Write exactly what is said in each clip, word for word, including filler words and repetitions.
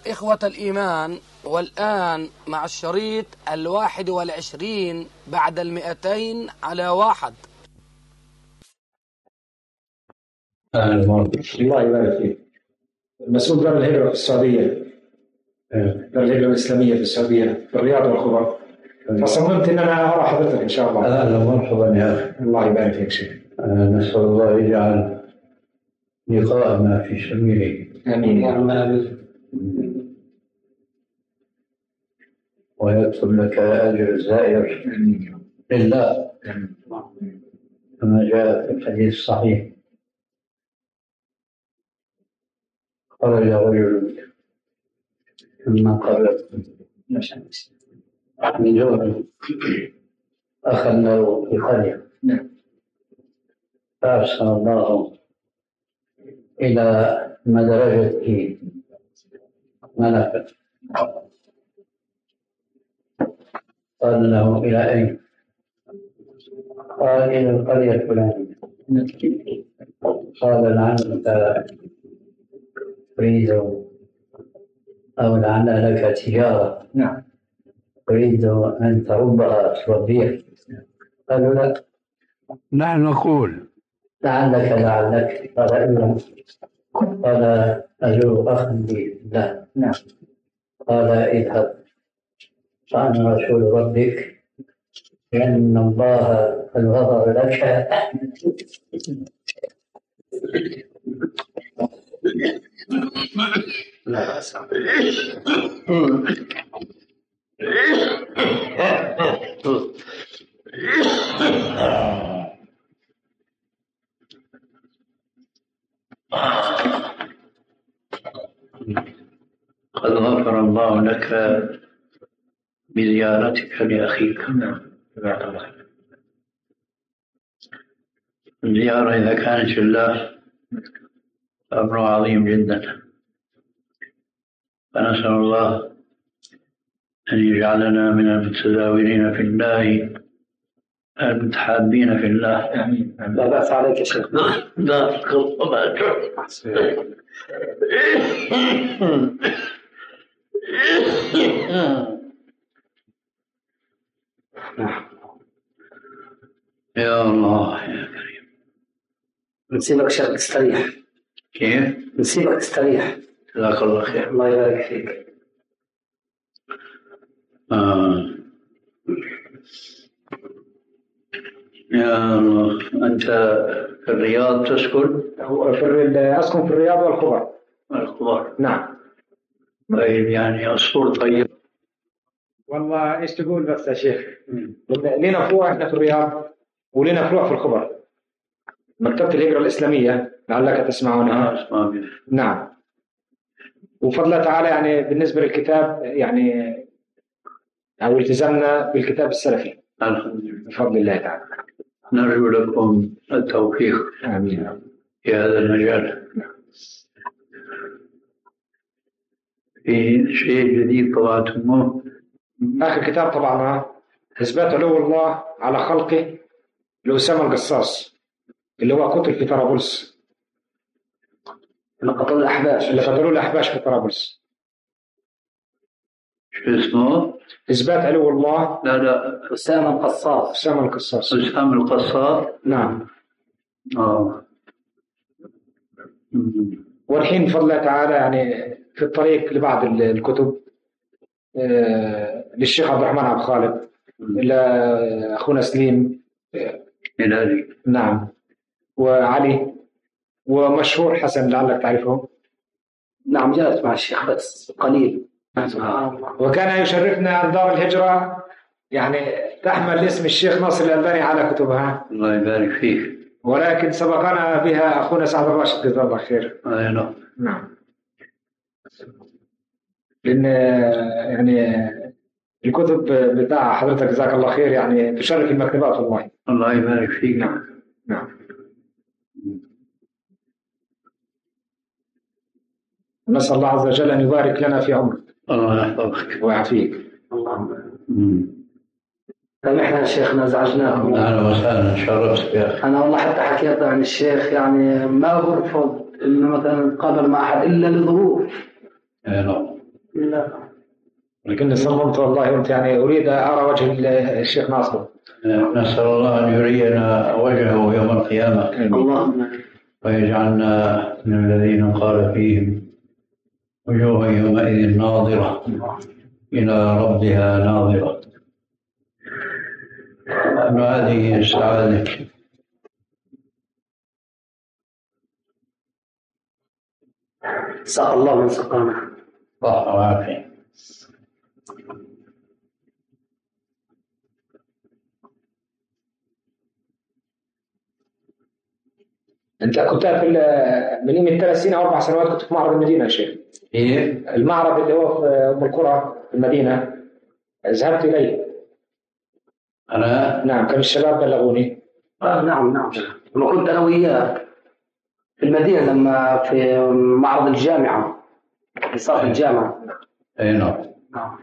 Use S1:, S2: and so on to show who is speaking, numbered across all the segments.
S1: إخوة الإيمان، والآن مع الشريط الواحد والعشرين بعد المئتين على واحد.
S2: الله يبارك فيك. مسؤول دار الهجرة في السعودية، دار الهجرة الإسلامية في السعودية في الرياض والخبر، فصممت إن أنا أرى حضرتك إن شاء الله.
S3: أهلا ومرحبا يا أخي.
S2: الله يبارك فيك شيخ.
S3: نسأل الله يجعل لقاءنا في سبيله.
S2: آمين.
S3: ويكتب لك أجر الزائر لله كما جاء في الحديث الصحيح. خرج رجل مما قبل من جهل أخا له في قرية، فأرسل الله إلى مدرجة ملكا، قال له: إلى أين؟ قال: إلى القرية الفلانية. قال: لعلك تريد أو لعل لك تجارة
S2: نعم
S3: تريد أن تعبها تربيها. قالوا: لا، نحن نقول لعلك لعلك. قال: إلا. قال: أزور أخا لي. لا.
S2: نعم.
S3: قال: اذهب فأنا رسول ربك لأن الله قد غفر لك. لا قد غفر الله لك بزيارتك لأخيك. الزيارة إذا كانت لله أمر عظيم جدا، فنسأل الله أن يجعلنا من المتزاورين في الله المتحابين في الله.
S2: آمين. لا بأس عليك يا شيخ.
S3: لا يا الله يا كريم.
S2: نسيبك شيخ تستريح.
S3: كيف؟
S2: نسيبك تستريح.
S3: جزاك الله خير.
S2: الله يبارك فيك.
S3: آه. يا الله، أنت في الرياض تسكن؟
S2: في أسكن في الرياض والخبر.
S3: الخبر.
S2: نعم.
S3: طيب، يعني أصفر طيب.
S2: والله إيش تقول بس يا شيخ؟ لنا فروع إحنا في الرياض ولنا فروع في الخبر. مكتبة الهجرة الإسلامية لعلك تسمعونها.
S3: آه اسمع بي.
S2: نعم. وفضل الله تعالى يعني بالنسبة للكتاب يعني أو التزامنا بالكتاب السلفي.
S3: الحمد لله.
S2: بفضل الله تعالى.
S3: نرجو لكم التوفيق.
S2: آمين.
S3: في هذا المجال. في شيء جديد طبعتموه؟
S2: آخر كتاب طبعنا إثبات علو الله على خلقه لأسامة القصاص، اللي هو قتل في طرابلس، اللي قتلوا الأحباش اللي قتلوا الأحباش في طرابلس.
S3: شو اسمه؟
S2: إثبات علو الله.
S3: لا لا
S2: أسامة القصاص. أسامة القصاص.
S3: أسامة القصاص.
S2: نعم.
S3: آه.
S2: والحين بفضل الله تعالى يعني في الطريق لبعض الكتب آه للشيخ عبد الرحمن عبد خالد، إلى أخونا سليم
S3: هلالي.
S2: نعم، وعلي، ومشهور حسن لعلك تعرفه.
S4: نعم، جاءت مع الشيخ بس قليل.
S2: وكان يشرفنا أن دار الهجرة يعني تحمل اسم الشيخ ناصر الألباني على كتبها.
S3: الله يبارك فيك.
S2: ولكن سبقنا بها أخونا سعد الراشد جزاه الله خير.
S3: أي نعم.
S2: نعم. لأن يعني الكتب بتاع حضرتك جزاك الله خير يعني تشرف المكتبات والله.
S3: الله يبارك فيك.
S2: نعم. نعم. نسأل الله عز وجل أن يبارك لنا في عمرك.
S3: الله يحفظك
S2: ويعافيك.
S4: اللهم. طيب احنا شيخنا ازعجناكم.
S3: اهلا وسهلا، شرفت يا اخي.
S4: انا والله حتى حكيت عن الشيخ يعني ما برفض انه مثلا قابل مع احد الا لظروف.
S3: اي نعم.
S4: لا.
S2: لكن صممت والله وانت يعني اريد ارى وجه الشيخ ناصر.
S3: نسأل الله أن يرينا وجهه يوم القيامة.
S4: اللهم
S3: ويجعلنا من الذين قال فيهم وجوه يومئذ ناظرة إلى ربها ناظرة. ما هذه السعادة؟
S4: سقى الله من سقانا.
S3: صح وعافية.
S2: انت كنت في من يوم ثلاث سنين او اربع سنوات كنت في معرض المدينه يا شيخ.
S3: إيه؟
S2: المعرض اللي هو في ام القرى في المدينه ذهبت اليه.
S3: أنا؟
S2: نعم كان الشباب بلغوني.
S4: آه نعم نعم. لما كنت انا وياك في المدينه لما في معرض الجامعه في صالح الجامعه.
S3: أي نعم.
S4: آه.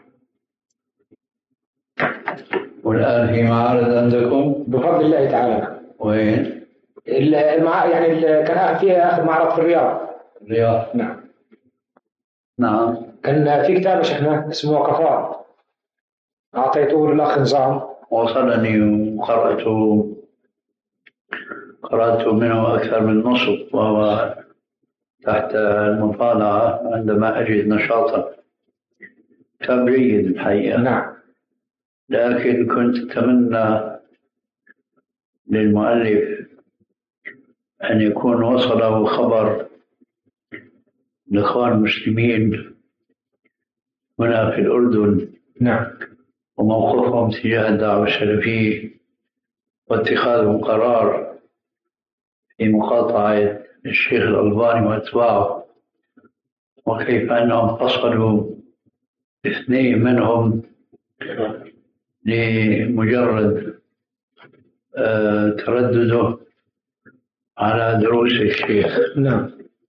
S3: والآن في معارض عندكم؟
S2: بفضل الله تعالى.
S3: وين؟
S2: المع... يعني ال... كان فيها آخر معرض في الرياض.
S3: الرياض.
S2: نعم.
S3: نعم.
S2: كان في كتاب شيخنا اسمه وقفات أعطيته للأخ نظام.
S3: وصلني وقرأت قرأت منه أكثر من نصف وهو تحت المطالعة عندما أجد نشاطا. كتاب جيد الحقيقة.
S2: نعم.
S3: لكن كنت أتمنى للمؤلف أن يكون وصله خبر الإخوان المسلمين هنا في الأردن.
S2: نعم.
S3: وموقفهم تجاه الدعوة السلفية واتخاذهم قرار في مقاطعة الشيخ الألباني وأتباعه، وكيف أنهم فصلوا اثنين منهم لمجرد آه تردده على دروس الشيخ.
S2: نعم.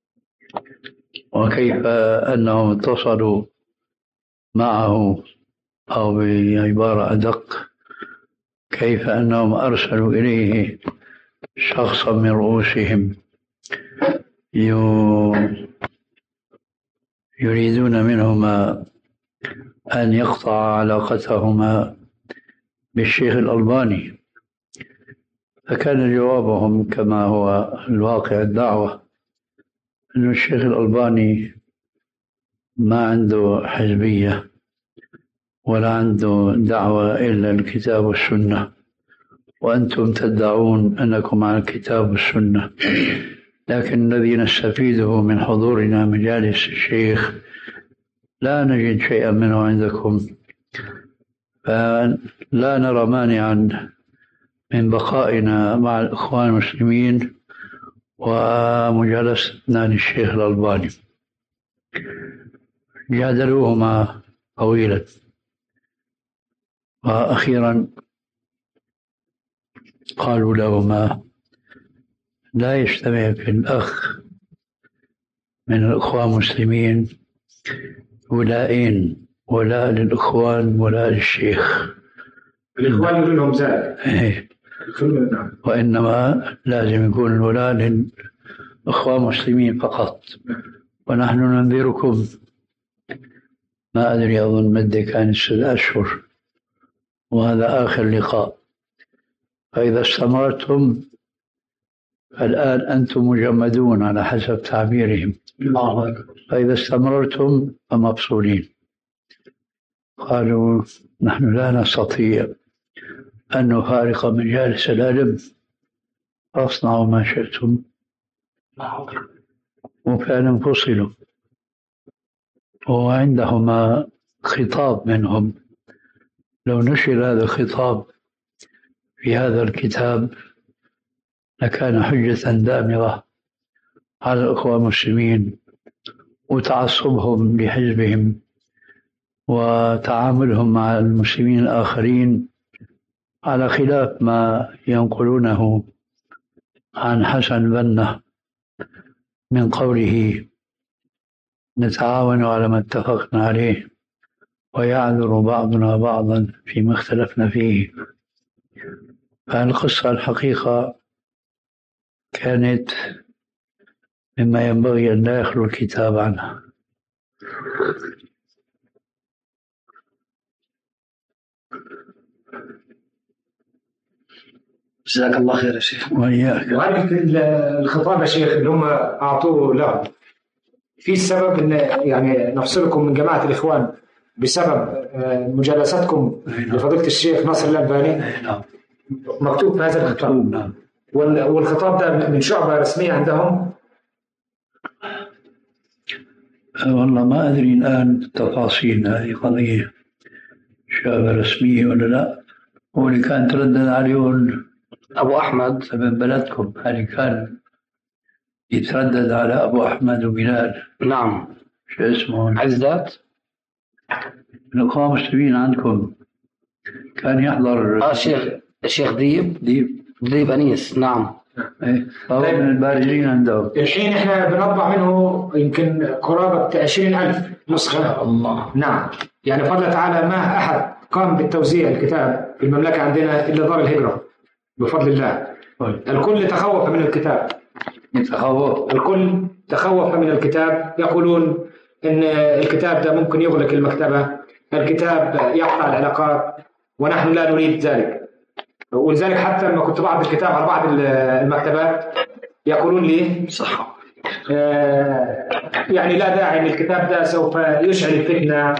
S3: وكيف أنهم اتصلوا معه، أو بعبارة أدق كيف أنهم أرسلوا إليه شخصا من رؤوسهم يريدون منهما أن يقطع علاقتهما بالشيخ الألباني. فكان جوابهم كما هو الواقع الدعوة أن الشيخ الألباني ما عنده حزبية ولا عنده دعوة إلا الكتاب والسنة، وأنتم تدعون أنكم على الكتاب والسنة، لكن الذي نستفيده من حضورنا مجالس الشيخ لا نجد شيئا منه عندكم، فلا نرى مانعا من بقائنا مع الإخوان المسلمين ومجالستنا للشيخ الألباني. جادلوهما طويلا، وأخيرا قالوا لهما لا يجتمع في الأخ من الإخوان المسلمين ولائين، ولا للإخوان ولا للشيخ.
S2: الإخوان يقولون لهم زاد.
S3: وإنما لازم يكون الولاء للإخوان المسلمين فقط. ونحن ننذركم، ما أدري أظن مدة كان ستة أشهر وهذا آخر لقاء، فإذا استمرتم الآن أنتم مجمدون على حسب تعبيرهم، فإذا استمرتم فمبصورين. قالوا نحن لا نستطيع أن نفارق مجالس العلم، فاصنعوا ما شئتم. وفعلا فصلوا، وعندهما خطاب منهم، لو نشر هذا الخطاب في هذا الكتاب لكان حجة دامغة على الأخوة المسلمين، وتعصبهم لحزبهم وتعاملهم مع المسلمين الآخرين على خلاف ما ينقلونه عن حسن بنة من قوله نتعاون على ما اتفقنا عليه ويعذر بعضنا بعضا فيما اختلفنا فيه. فالقصة الحقيقة كانت مما ينبغي أن لا يخلو الكتاب عنها.
S4: جزاك الله خير يا شيخ.
S3: وإياك.
S2: وهذه الخطاب يا شيخ اللي هم أعطوه له في سبب إن يعني نفصلكم من جماعة الإخوان بسبب مجالستكم لفضيلة الشيخ ناصر الألباني.
S3: نعم.
S2: مكتوب في هذا الخطاب.
S3: نعم.
S2: والخطاب ده من شعبة رسمية عندهم.
S3: والله ما أدري الآن تفاصيل هذه قضية شعبة رسمية ولا لا. هو اللي كان تردد عليهم
S4: أبو أحمد
S3: من بلدكم، هل كان يتردد على أبو أحمد وبلال؟
S4: نعم.
S3: شو اسمه؟
S4: عزت.
S3: الأخوة مسلمين عندكم كان يحضر.
S4: آه الشيخ الشيخ ديب
S3: ديب
S4: ديب أنيس. نعم.
S3: إيه فهو من البارزين عندهم.
S2: الحين إحنا بنطبع منه يمكن قرابة عشرين ألف نسخة.
S4: الله.
S2: نعم. يعني فضل تعالى ما أحد قام بالتوزيع الكتاب في المملكة عندنا إلا دار الهجرة بفضل الله. الكل تخوف من الكتاب.
S3: يتخوف.
S2: الكل تخوف من الكتاب، يقولون إن الكتاب ده ممكن يغلق المكتبة، الكتاب يقطع العلاقات، ونحن لا نريد ذلك. ولذلك حتى لما كنت بعض الكتاب على بعض المكتبات يقولون لي
S4: صح
S2: آه يعني لا داعي، ان الكتاب ده سوف يشعل الفتنه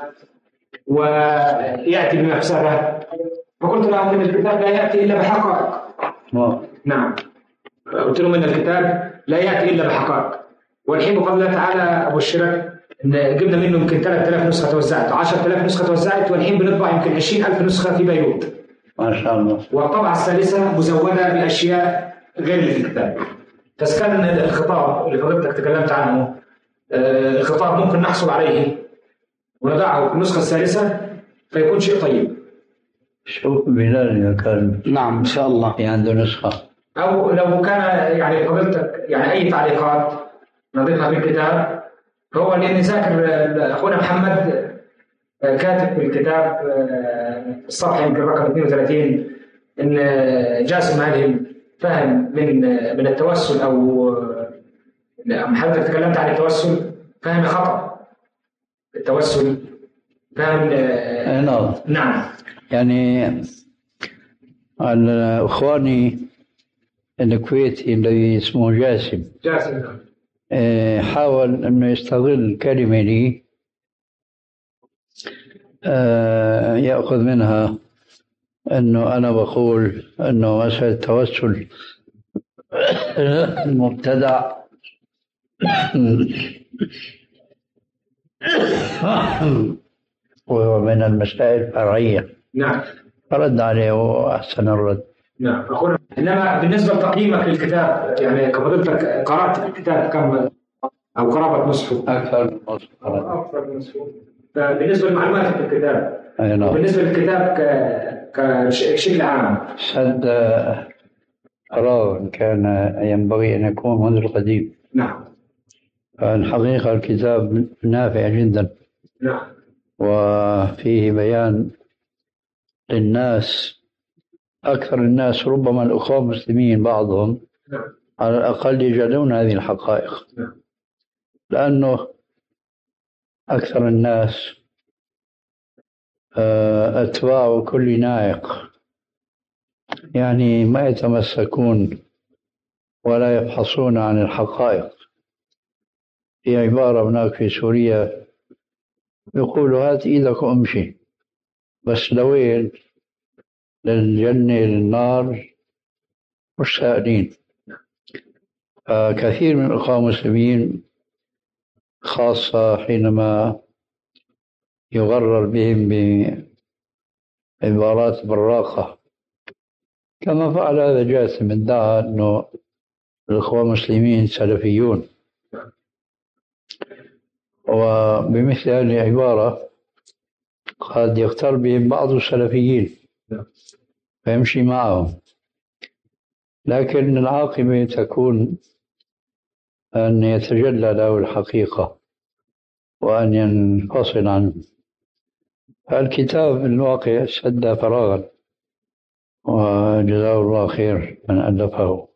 S2: وياتي بمفسده. فقلت لهم ان الكتاب لا ياتي الا بحقائق. نعم. قلت لهم ان الكتاب لا ياتي الا بحقائق. والحين بفضل الله تعالى ابو الشرك ان جبنا منه يمكن ثلاثة آلاف نسخه توزعت، عشرة آلاف نسخه توزعت، والحين بنطبع يمكن عشرين ألف نسخه في بيروت.
S3: ما شاء الله.
S2: والطبعة الثالثة مزودة بأشياء غير اللي في الكتاب. تسكن الخطاب اللي فضلتك تكلمت عنه، الخطاب ممكن نحصل عليه ونضعه في النسخة الثالثة فيكون شيء طيب.
S3: شوف بلال إذا كان.
S4: نعم إن شاء الله.
S3: في عنده نسخة.
S2: أو لو كان يعني فضلتك يعني أي تعليقات نضيفها في الكتاب، فهو اللي ذاكر أخونا محمد كاتب في الكتاب الصفحة يمكن رقم اثنين وثلاثين إن جاسم هذه فهم من من التوسل، أو حضرتك تكلمت عن التوسل، فهم خطأ. التوسل فهم.
S3: نعم.
S2: نعم.
S3: يعني الأخواني الكويتي الذي اسمه جاسم
S2: جاسم
S3: حاول أنه يستغل كلمة لي يأخذ منها أنه أنا بقول أنه مسألة التوسل مبتدع وهو من المسائل الفرعية.
S2: نعم.
S3: فرد عليه وأحسن الرد.
S2: نعم. أخونا إنما بالنسبة لتقييمك للكتاب يعني كفضلتك قرأت الكتاب كم أو قرابة نصفه؟
S3: أكثر من نصف.
S2: أكثر من نصفه. فبالنسبة لمعلوماتك في الكتاب،
S3: نعم.
S2: بالنسبة للكتاب كشكل عام،
S3: سد فراغ كان ينبغي أن يكون منذ القديم.
S2: نعم.
S3: الحقيقة الكتاب نافع جدا.
S2: نعم.
S3: وفيه بيان للناس، أكثر الناس ربما الأخوة المسلمين بعضهم
S2: نعم.
S3: على الأقل يجهلون هذه الحقائق.
S2: نعم.
S3: لأنه أكثر الناس أتباع كل نائق، يعني ما يتمسكون ولا يبحثون عن الحقائق. في عبارة هناك في سوريا يقولوا هات إيدك وامشي، بس لوين؟ للجنة للنار مش سائلين. كثير من الأخوة المسلمين خاصة حينما يغرر بهم بعبارات براقة كما فعل هذا جاسم، ادعى أنه الأخوة المسلمين سلفيون، وبمثل هذه العبارة قد يختار بهم بعض السلفيين فيمشي معهم، لكن العاقبة تكون أن يتجلى له الحقيقة وأن ينفصل عنه. الكتاب الواقع سد فراغا، وجزاه الله خير من ألفه.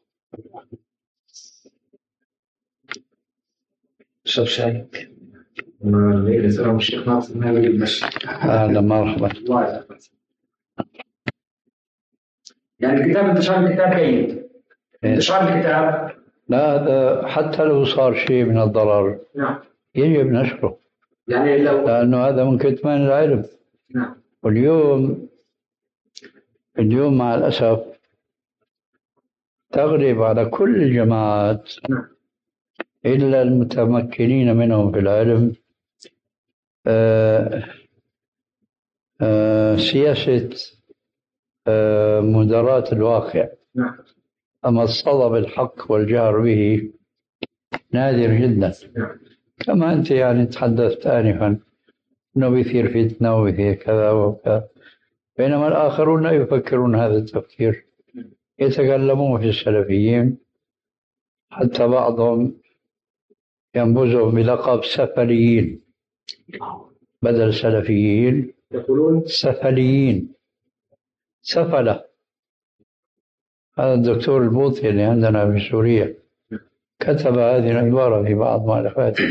S2: شوف شايك ما يسألهم الشيخ ناصر ما يقول ماشي.
S3: أهلا مرحبا.
S2: يعني الكتاب انتشار الكتاب جيد. انتشار الكتاب
S3: لا، هذا حتى لو صار شيء من الضرر
S2: نعم
S3: يجب نشره،
S2: يعني لو
S3: لأنه هذا من كتمان العلم.
S2: نعم.
S3: واليوم اليوم مع الأسف تغلب على كل الجماعات
S2: نعم.
S3: إلا المتمكنين منهم في العلم آه آه سياسة آه مداراة الواقع.
S2: نعم.
S3: أما الصدى بالحق والجهر به نادر جدا.
S2: نعم.
S3: كما أنت يعني تحدثت آنفا أنه بيثير فتنة وبيثير كذا وكذا، بينما الآخرون لا يفكرون هذا التفكير، يتكلمون في السلفيين، حتى بعضهم ينبذهم بلقب سفليين بدل سلفيين،
S2: يقولون
S3: سفليين، سفلة. هذا الدكتور البوطي اللي عندنا في سوريا كتب هذه العبارة في بعض مؤلفاته.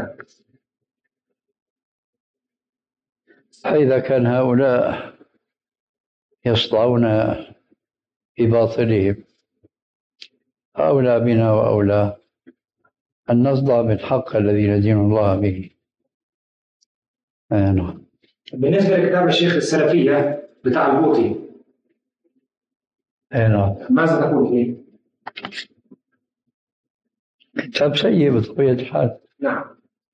S3: فإذا كان هؤلاء يصدعون بباطلهم، أولى بنا وأولى أن نصدع بالحق الذي ندين الله به. آه.
S2: بالنسبة لكتاب الشيخ السلفية بتاع البوطي
S3: آه.
S2: ماذا تقول فيه؟
S3: كتاب سيء بطبيعة الحال.
S2: نعم.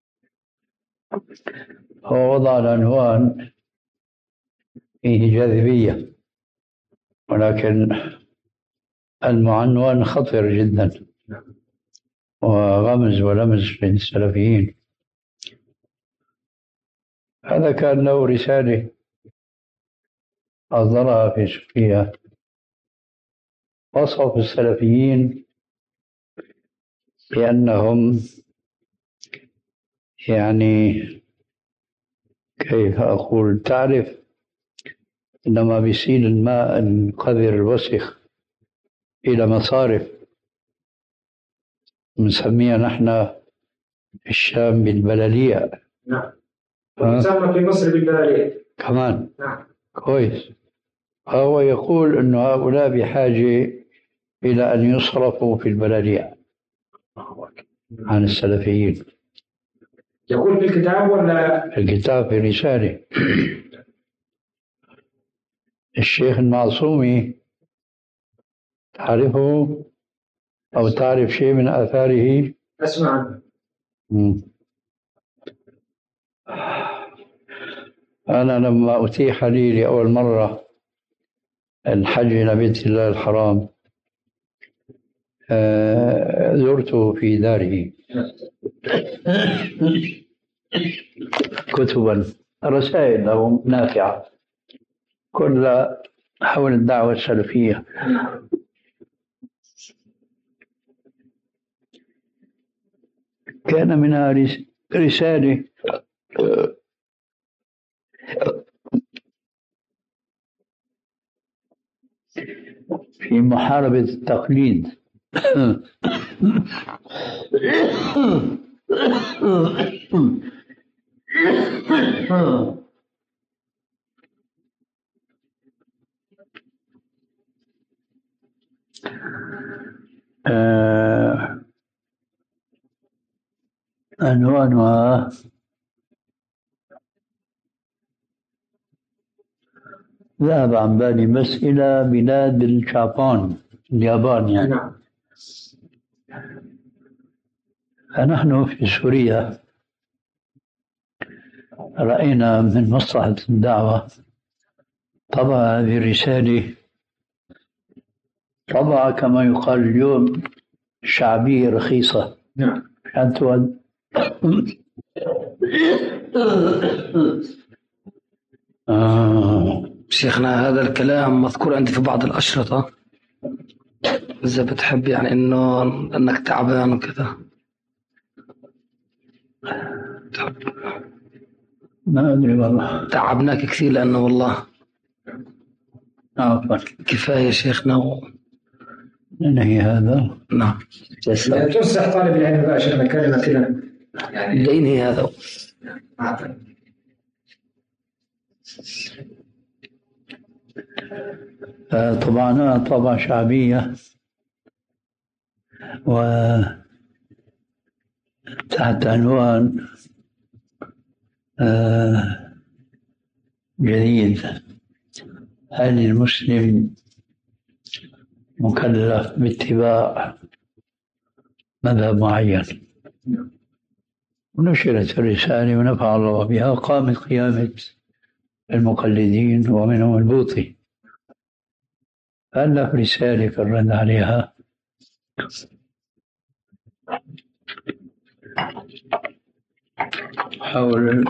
S3: هو وضع العنوان فيه جاذبية، ولكن المعنون خطر جدا وغمز ولمز بين السلفيين. هذا كان له رسالة أصدرها في سوريا، وصف السلفيين بأنهم يعني كيف أقول، تعرف إنما بيسيل الماء القذر الوسخ إلى مصارف نسميها نحن في الشام بالبلالية.
S2: نعم. وتسمى في مصر بالبلالية
S3: كمان.
S2: نعم.
S3: كويس. فهو يقول أن هؤلاء بحاجة إلى أن يصرفوا في البلالية عن السلفيين.
S2: يقول في الكتاب ولا؟
S3: في الكتاب، في رسالة. الشيخ المعصومي تعرفه أو تعرف شيء من آثاره؟
S2: أسمع عنه.
S3: أنا لما أتيح لي لأول مرة الحج إلى بيت الله الحرام زرته في داره كتبا رسائل له نافعة كلها حول الدعوة السلفية. كان منها رسالة في محاربة التقليد. آه عنوانها ذهب عن بالي بس إلى بلاد اليابان اليابان يعني. فنحن في سوريا رأينا من مصلحة الدعوة طبع هذه الرسالة طبعا كما يقال اليوم شعبية رخيصة.
S2: نعم.
S3: عشان
S4: آه. شيخنا هذا الكلام مذكور عندي في بعض الأشرطة، إذا بتحب يعني إنه أنك تعبان وكذا
S3: ما أدري والله،
S4: تعبناك كثير لأنه والله
S3: عفوا
S4: كفاية شيخنا و...
S3: ننهي هذا.
S4: نعم.
S2: تنصح طالب العلم بقى شيخنا كلمة كده يعني
S4: ينهي هذا.
S2: عفوا.
S3: طبعا طبعة شعبية، وتحت عنوان جديد: هل المسلم مكلف باتباع مذهب معين؟ ونشرت الرسالة ونفع الله بها، قامت قيامة المقلدين ومنهم البوطي، ألف رسالة في الرد عليها. حول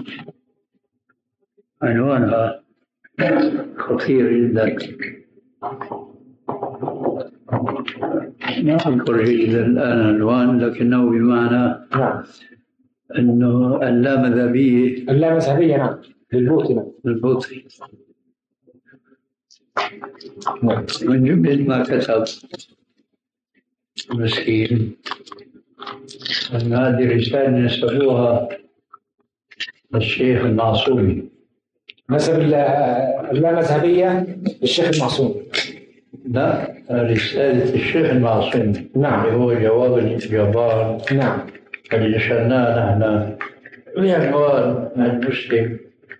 S3: عنوانها خطير جدا، ما أذكر إلا الآن عنوان، لكنه بمعنى
S2: نعم
S3: أنه اللامذهبية
S2: اللامذهبية نعم للبوطي
S3: للبوطي. من جملة ما كتب مسكين أن هذه رسالة نسبوها للشيخ المعصومي.
S2: نسب اللامذهبية للشيخ المعصومي.
S3: لا، رسالة الشيخ المعصومي.
S2: نعم.
S3: اللي هو جواب الجبار.
S2: نعم.
S3: اللي نشرناه نحن بعنوان المسلم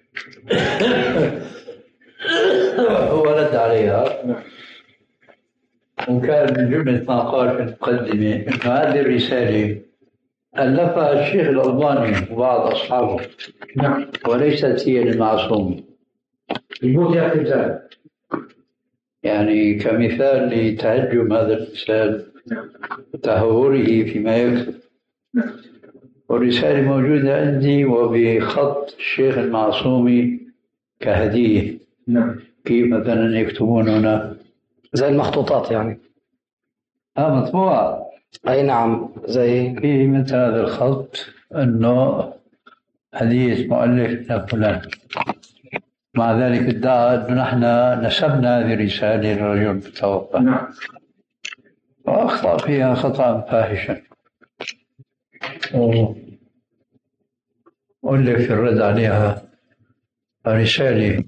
S3: هو رد عليها.
S2: نعم.
S3: وكان من جملة ما قال في المقدمة أن هذه الرسالة ألفها الشيخ الألباني وبعض أصحابه.
S2: نعم.
S3: وليست هي للمعصوم.
S2: البوطي
S3: يعني كمثال لتهجم هذا الإنسان وتهوره فيما يكتب. والرسالة موجودة عندي وبخط الشيخ المعصومي كهدية.
S2: نعم.
S3: كيف مثلا يكتبون هنا
S4: زي المخطوطات يعني.
S3: اه مطبوعة.
S4: أي نعم، زي
S3: في مثل هذا الخط أنه هدية مؤلف لفلان. مع ذلك ادعى أنه نحن نسبنا هذه الرسالة للرجل المتوفى.
S2: نعم.
S3: وأخطأ فيها خطأ فاحشا، وألف في الرد عليها رسالة.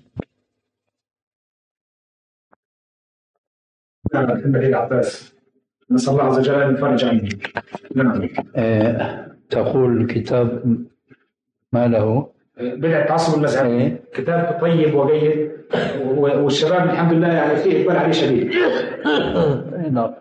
S2: نعم. الحمد عباس، نسأل الله عز وجل أن يفرج عنه. نعم.
S3: آه، تقول الكتاب ما له
S2: بدع التعصب المذهبي. كتاب طيب وجيد، والشباب الحمد لله يعني فيه إقبال عليه شديد.
S3: نعم.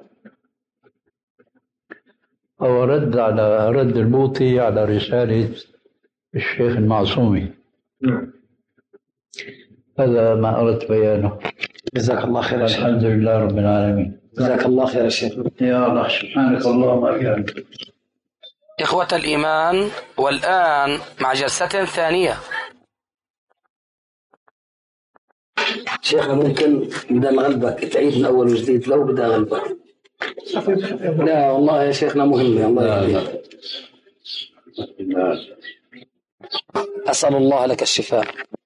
S3: هو رد على رد البوطي على رسالة الشيخ المعصومي.
S2: نعم.
S3: هذا ما أردت بيانه.
S4: جزاك الله خير يا شيخ.
S3: الحمد لله رب العالمين.
S4: جزاك الله خير يا شيخ.
S3: يا الله سبحانك اللهم وبحمدك.
S1: إخوة الإيمان، والآن مع جلسة ثانية.
S4: شيخنا ممكن بدل غلبك تعيد من أول وجديد لو بدأ غلبك؟ لا والله يا شيخنا مهمة. الله يهديك. أسأل الله لك الشفاء.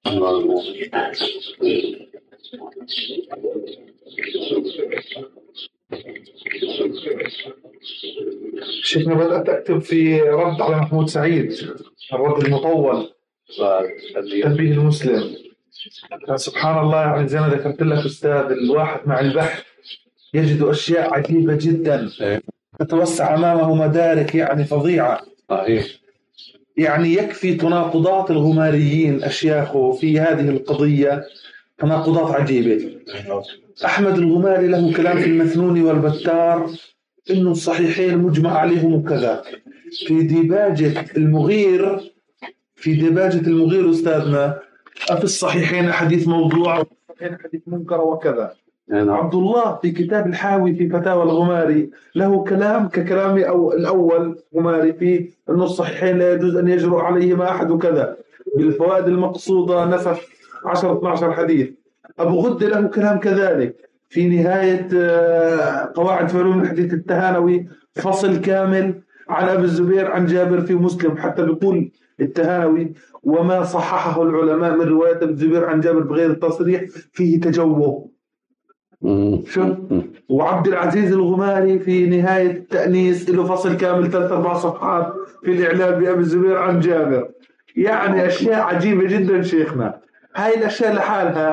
S5: شيخنا بدأت أكتب في رد على محمود سعيد، الرد المطول، تنبيه المسلم. سبحان الله، يعني زي ما ذكرت لك أستاذ، الواحد مع البحث يجد أشياء عجيبة جدا تتوسع أمامه مدارك يعني فظيعة. يعني يكفي تناقضات الغماريين أشياخه في هذه القضية، تناقضات عجيبة. أحمد الغماري له كلام في المثنون والبتار إنه الصحيحين مجمع عليهم وكذا. في ديباجة المغير في ديباجة المغير أستاذنا في الصحيحين حديث موضوع وفي الصحيحين حديث منكر وكذا. عبد الله في كتاب الحاوي في فتاوى الغماري له كلام ككلام أو الأول غماري في إنه الصحيحين لا يجوز أن يجرؤ عليهما أحد وكذا. بالفوائد المقصودة نسف عشرة اثنا عشر حديث. أبو غدة له كلام كذلك في نهاية قواعد في علوم الحديث التهانوي، فصل كامل عن أبي الزبير عن جابر في مسلم، حتى بيقول التهانوي وما صححه العلماء من رواية أبي الزبير عن جابر بغير التصريح فيه تجوه. شو؟ وعبد العزيز الغماري في نهاية التأنيس له فصل كامل ثلاث أربع صفحات في الإعلام بأبي الزبير عن جابر. يعني أشياء عجيبة جدا شيخنا. هاي الأشياء لحالها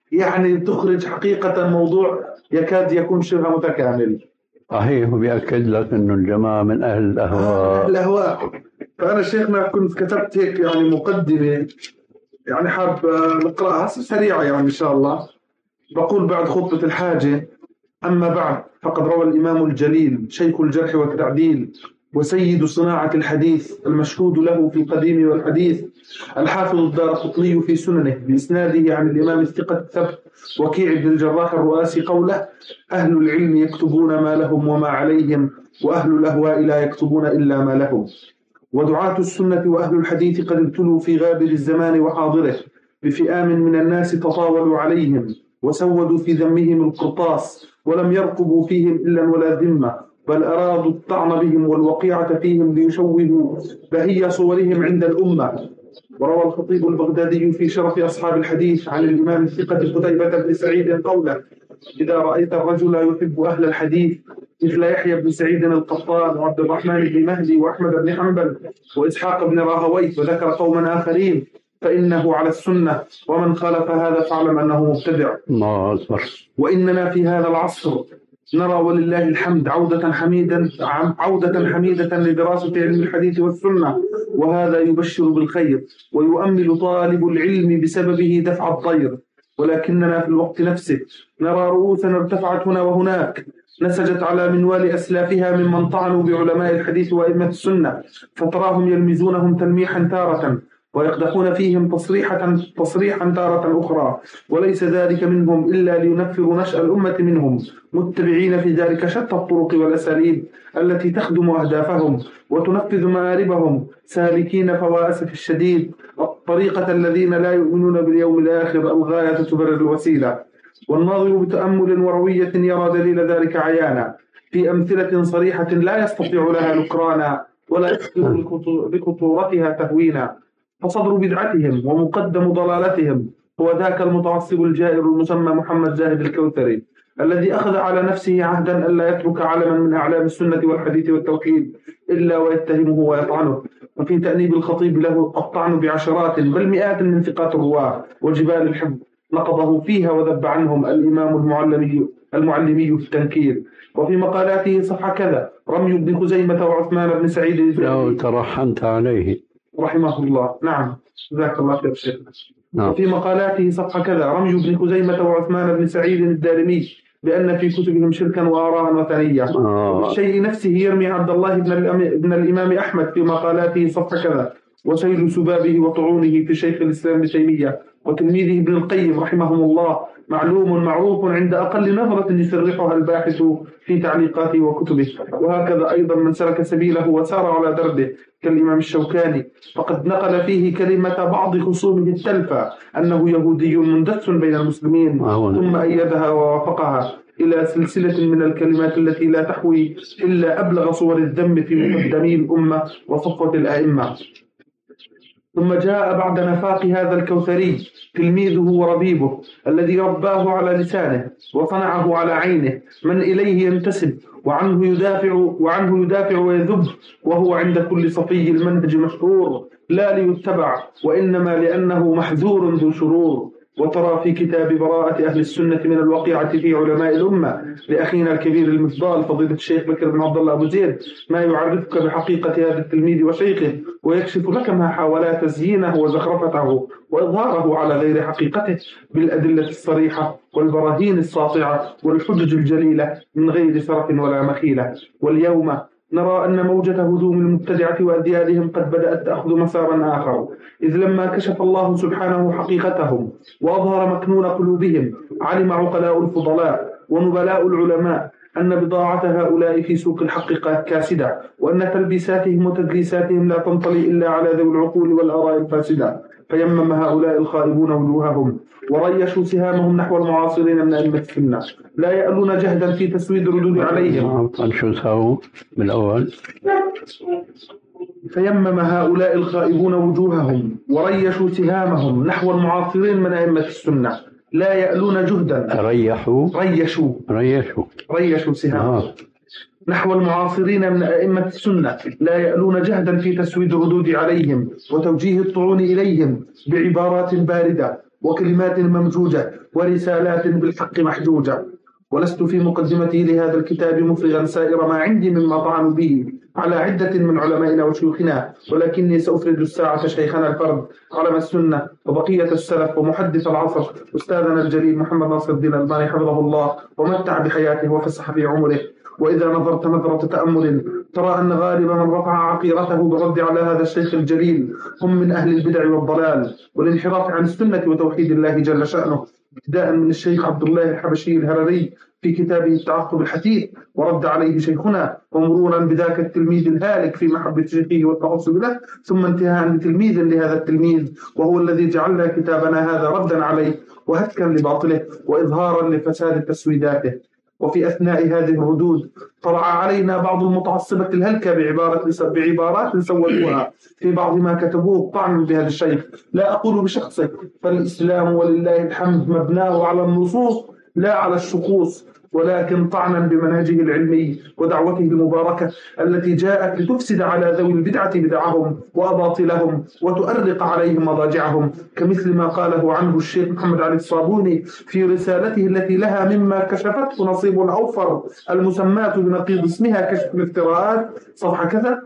S5: يعني تخرج حقيقة موضوع يكاد يكون شبه متكامل.
S3: صحيح، وبيأكد لك إنه الجماعة من أهل الأهواء.
S5: أهل الأهواء. فأنا شيخنا كنت كتبت هيك يعني مقدمة، يعني حاب نقرأها سريعة يعني إن شاء الله. بقول بعد خطبة الحاجة: أما بعد، فقد روى الإمام الجليل شيخ الجرح والتعديل وسيد صناعة الحديث المشهود له في القديم والحديث الحافظ الدارقطني في سننه بإسناده عن الإمام الثقة الثبت وكيع بن الجراح الرؤاسي قوله: أهل العلم يكتبون ما لهم وما عليهم، وأهل الأهواء لا يكتبون إلا ما لهم. ودعاة السنة وأهل الحديث قد ابتلوا في غابر الزمان وحاضره بفئام من الناس تطاولوا عليهم وسودوا في ذمهم القرطاس، ولم يرقبوا فيهم إلا ولا ذمة، بل أرادوا الطعن بهم والوقيعة فيهم ليشوهوا بهي صورهم عند الأمة. وروى الخطيب البغدادي في شرف أصحاب الحديث عن الإمام الثقة قتيبة بن سعيد قوله: إذا رأيت الرجل يحب أهل الحديث مثل يحيى بن سعيد القطان وعبد الرحمن بن مهدي وأحمد بن حنبل وإسحاق بن راهويه، وذكر قوما آخرين، فإنه على السنة، ومن خالف هذا فاعلم أنه مبتدع.
S3: الله أكبر.
S5: وإننا في هذا العصر نرى ولله الحمد عودة حميدة عودة حميدة لدراسة علم الحديث والسنة، وهذا يبشر بالخير ويؤمل طالب العلم بسببه دفع الضير. ولكننا في الوقت نفسه نرى رؤوسا ارتفعت هنا وهناك نسجت على منوال أسلافها ممن طعنوا بعلماء الحديث وأئمة السنة، فتراهم يلمزونهم تلميحا تارة ويقدحون فيهم تصريحا تصريحا تارة أخرى، وليس ذلك منهم إلا لينفروا نشأ الأمة منهم، متبعين في ذلك شتى الطرق والأساليب التي تخدم أهدافهم وتنفذ مآربهم، سالكين فواسف الشديد طريقة الذين لا يؤمنون باليوم الآخر، الغاية تبرر الوسيلة. والناظر بتأمل وروية يرى دليل ذلك عيانا في أمثلة صريحة لا يستطيع لها نكرانا ولا يقدر بخطورتها تهوينا. فصدر بدعتهم ومقدم ضلالتهم هو ذاك المتعصب الجائر المسمى محمد زاهد الكوثري، الذي أخذ على نفسه عهدا ألا يترك علما من أعلام السنة والحديث والتوحيد إلا ويتهمه ويطعنه. وفي تأنيب الخطيب له الطعن بعشرات بل مئات من ثقات الرواة وجبال الحفظ نقضه فيها وذب عنهم الإمام المعلمي المعلمي في التنكير. وفي مقالاته صفحة كذا رمي ابن خزيمة وعثمان بن سعيد
S3: لو ترحمت عليه
S5: رحمه الله. نعم، جزاك الله خير شيخ.
S3: نعم.
S5: وفي مقالاته صفحة كذا رمي ابن خزيمة وعثمان بن سعيد الدارمي بأن في كتبهم شركا وآراء وثنية.
S3: آه.
S5: وبالشيء نفسه يرمي عبد الله بن الإمام أحمد في مقالاته صفحة كذا، وسيل سبابه وطعونه في شيخ الإسلام ابن تيمية وتلميذه ابن القيم رحمهم الله معلوم معروف عند أقل نظرة يسرحها الباحث في تعليقاته وكتبه. وهكذا أيضا من سلك سبيله وسار على دربه كالإمام الشوكاني، فقد نقل فيه كلمة بعض خصومه التلفة أنه يهودي مندس بين المسلمين، ثم أيدها ووافقها إلى سلسلة من الكلمات التي لا تحوي إلا أبلغ صور الذم في مقدمي الأمة وصفوة الأئمة. ثم جاء بعد نفاق هذا الكوثري تلميذه وربيبه الذي رباه على لسانه وصنعه على عينه، من إليه ينتسب وعنه يدافع وعنه يدافع ويذب، وهو عند كل صفي المنهج مشهور لا ليتبع وإنما لأنه محذور ذو شرور. وترى في كتاب براءة أهل السنة من الوقيعة في علماء الأمة لأخينا الكبير المفضال فضيلة الشيخ بكر بن عبد الله أبو زيد ما يعرفك بحقيقة هذا التلميذ وشيخه، ويكشف لك ما حاولا تزيينه وزخرفته وإظهاره على غير حقيقته بالأدلة الصريحة والبراهين الساطعة والحجج الجليلة من غير سرف ولا مخيلة. واليوم نرى أن موجة هجوم المبتدعة وأديالهم قد بدأت تأخذ مسارا آخر، إذ لما كشف الله سبحانه حقيقتهم وأظهر مكنون قلوبهم علم عقلاء الفضلاء ونبلاء العلماء أن بضاعة هؤلاء في سوق الحق كاسدة، وأن تلبيساتهم وتدليساتهم لا تنطلي إلا على ذوي العقول والآراء الفاسدة، فيمم هؤلاء الخائبون وجوههم وريشوا سهامهم نحو المعاصرين من أئمة السنة، لا يألون جهدا في تسويد الردود عليهم.
S3: شو ساووا بالأول؟
S5: فيمم هؤلاء الخائبون وجوههم وريشوا سهامهم نحو المعاصرين من أئمة السنة، لا يألون جهدا.
S3: ريحوا
S5: ريشوا
S3: ريشوا
S5: ريشوا سهامهم آه. نحو المعاصرين من أئمة السنة، لا يألون جهدا في تسويد الردود عليهم وتوجيه الطعون إليهم بعبارات باردة وكلمات ممجوجة ورسالات بالحق محجوجة. ولست في مقدمتي لهذا الكتاب مفرغا سائر ما عندي مما طعنوا به على عدة من علمائنا وشيوخنا، ولكني سأفرد الساعة شيخنا الفرد علم السنة وبقية السلف ومحدث العصر أستاذنا الجليل محمد ناصر الدين الألباني حفظه الله ومتع بحياته وفسح في عمره. وإذا نظرت نظرة تأمل ترى أن غالب من رفع عقيرته بالرد على هذا الشيخ الجليل هم من أهل البدع والضلال والانحراف عن السنة وتوحيد الله جل شأنه، ابتداء من الشيخ عبد الله الحبشي الهرري في كتابه التعقب الحثيث ورد عليه شيخنا، ومرورا بذاك التلميذ الهالك في محبة شيخه والتعصب له، ثم انتهاء بتلميذ لهذا التلميذ وهو الذي جعلنا كتابنا هذا ردا عليه وهتكا لباطله وإظهارا لفساد تسويداته. وفي أثناء هذه الردود طلع علينا بعض المتعصبة الهلكة بعبارة بعبارات سولوها في بعض ما كتبوه طعن بهذا الشيخ. لا أقول بشخصه، فالإسلام ولله الحمد مبناه على النصوص لا على الشخوص، ولكن طعنا بمنهجه العلمي ودعوته المباركة التي جاءت لتفسد على ذوي البدعة بدعهم وأباطلهم وتؤرق عليهم مضاجعهم، كمثل ما قاله عنه الشيخ محمد علي الصابوني في رسالته التي لها مما كشفته نصيب أوفر المسماة بنقيض اسمها كشف الافتراءات صفحة كذا،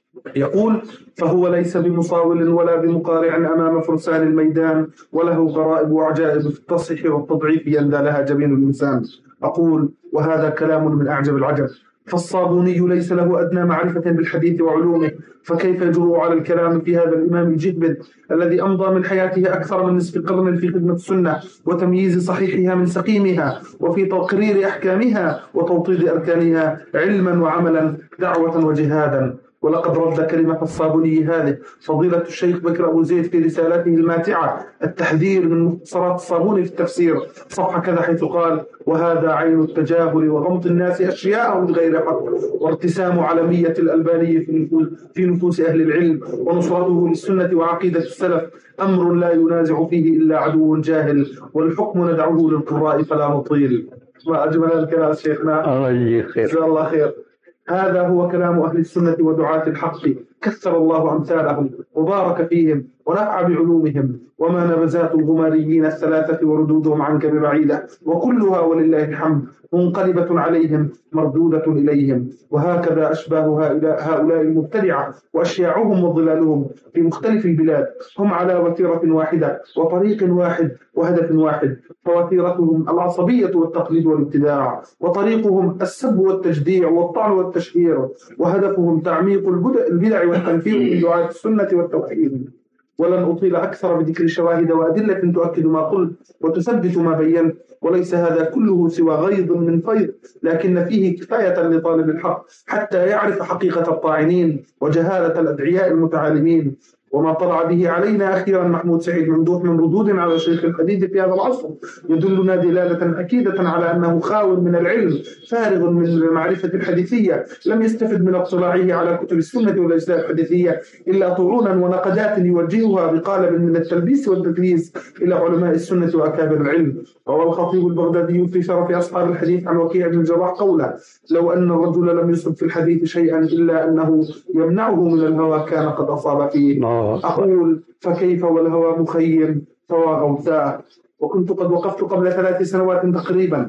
S5: يقول: فهو ليس بمصاول ولا بمقارع أمام فرسان الميدان، وله غرائب وعجائب في التصحيح والتضعيف يندى لها جبين الإنسان. أقول: وهذا كلام من أعجب العجب، فالصابوني ليس له أدنى معرفة بالحديث وعلومه، فكيف يجرؤ على الكلام في هذا الإمام الجهبذ الذي أمضى من حياته أكثر من نصف قرن في خدمة السنة وتمييز صحيحها من سقيمها وفي تقرير أحكامها وتوطيد أركانها علما وعملا دعوة وجهادا. ولقد رد كلمة الصابوني هذه فضيلة الشيخ بكر أبو زيد في رسالته الماتعة التحذير من مختصرات الصابوني في التفسير صفحة كذا، حيث قال: وهذا عين التجاهل وغمط الناس أشياءهم بغير حق، وارتسام علمية الألباني في نفوس, في نفوس أهل العلم، ونصرته للسنة وعقيدة السلف أمر لا ينازع فيه إلا عدو جاهل، والحكم ندعوه للقراء فلا نطيل. ما أجمل الكلام شيخنا،
S3: الله يجزيك خير.
S5: جزاه الله خير. هذا هو كلام أهل السنة ودعاة الحق، كثر الله أمثالهم وبارك فيهم ونفع بعلومهم، وما نبذات الغماريين الثلاثة وردودهم عنك ببعيدة، وكلها ولله الحمد منقلبة عليهم مردودة إليهم. وهكذا أشباه هؤلاء المبتدعة وأشياعهم وظلالهم في مختلف البلاد هم على وتيرة واحدة وطريق واحد وهدف واحد، فوتيرتهم العصبية والتقليد والابتداع، وطريقهم السب والتجديع والطعن والتشهير، وهدفهم تعميق البدع والتنفير من دعاة السنة والتوحيد. ولن أطيل أكثر بذكر شواهد وأدلة تؤكد ما قلت وتثبت ما بينت، وليس هذا كله سوى غيظ من فيض، لكن فيه كفاية لطالب الحق حتى يعرف حقيقة الطاعنين وجهالة الأدعياء المتعالمين. وما طلع به علينا أخيرا محمود سعيد ممدوح من ردود على شيخ الحديث في هذا العصر يدلنا دلالة أكيدة على أنه خاو من العلم فارغ من المعرفة الحديثية، لم يستفد من اطلاعه على كتب السنة والأجزاء الحديثية إلا طعونا ونقدات يوجهها بقالب من التلبيس والتدليس إلى علماء السنة وأكابر العلم. روى الخطيب البغدادي في شرف أصحاب الحديث عن وكيع بن الجراح قوله: لو أن الرجل لم يصب في الحديث شيئا إلا أنه يمنعه من الهوى كان قد أصاب فيه. أقول: فكيف والهوى مخيم فوا غوثاء. وكنت قد وقفت قبل ثلاث سنوات تقريبا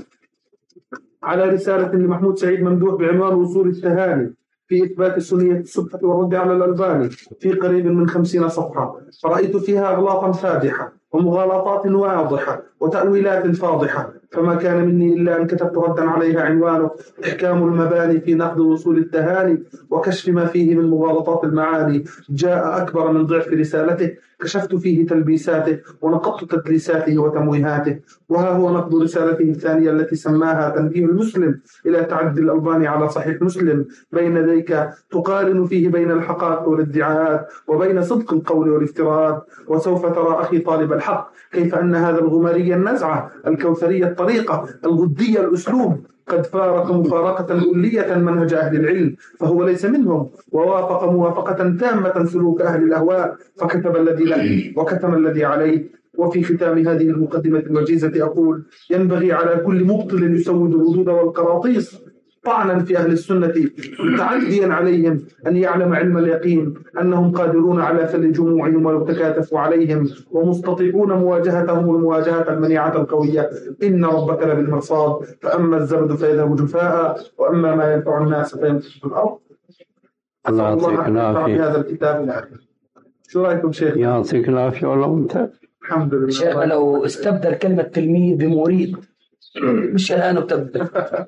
S5: على رسالة لمحمود سعيد ممدوح بعنوان وصول التهاني في إثبات سنية السبحة والرد على الألباني في قريب من خمسين صفحة، فرأيت فيها أغلاطا فادحة ومغالطات واضحة وتأويلات فاضحة، فما كان مني إلا أن كتبت ردا عليها عنوانه: إحكام المباني في نقد وصول التهاني وكشف ما فيه من مغالطات المعاني. جاء أكبر من ضعف رسالته، كشفت فيه تلبيساته ونقضت تدليساته وتمويهاته. وها هو نقد رسالته الثانية التي سماها تنبيه المسلم إلى تعدي الألباني على صحيح مسلم، بين يديك تقارن فيه بين الحقائق والادعاءات وبين صدق القول والافتراءات. وسوف ترى أخي طالب الحق كيف أن هذا الغماري النزعة الكوثرية الطريقة الغدية الأسلوب قد فارق مفارقة كلية منهج أهل العلم، فهو ليس منهم، ووافق موافقة تامة سلوك أهل الأهواء، فكتب الذي له وكتم الذي عليه. وفي ختام هذه المقدمة الوجيزة أقول: ينبغي على كل مبطل يسود الردود والقراطيس طعنا في أهل السنة متعديا عليهم أن يعلم علم اليقين أنهم قادرون على فل جموعهم ولو تكاتفوا عليهم ومستطيعون مواجهتهم المواجهة المنيعة القوية. إن ربك لبالمرصاد فأما الزبد فيذهب جفاء وأما ما ينفع الناس فيمسك في الأرض.
S3: الله يعطيك العافية.
S5: هذا الكتاب العافية. شو رأيكم شيخ؟
S3: يعطيك العافية والله ممتاز.
S5: الحمد لله.
S4: شيخ لو استبدل كلمة تلميذ بمريد مش الآن وتبدل.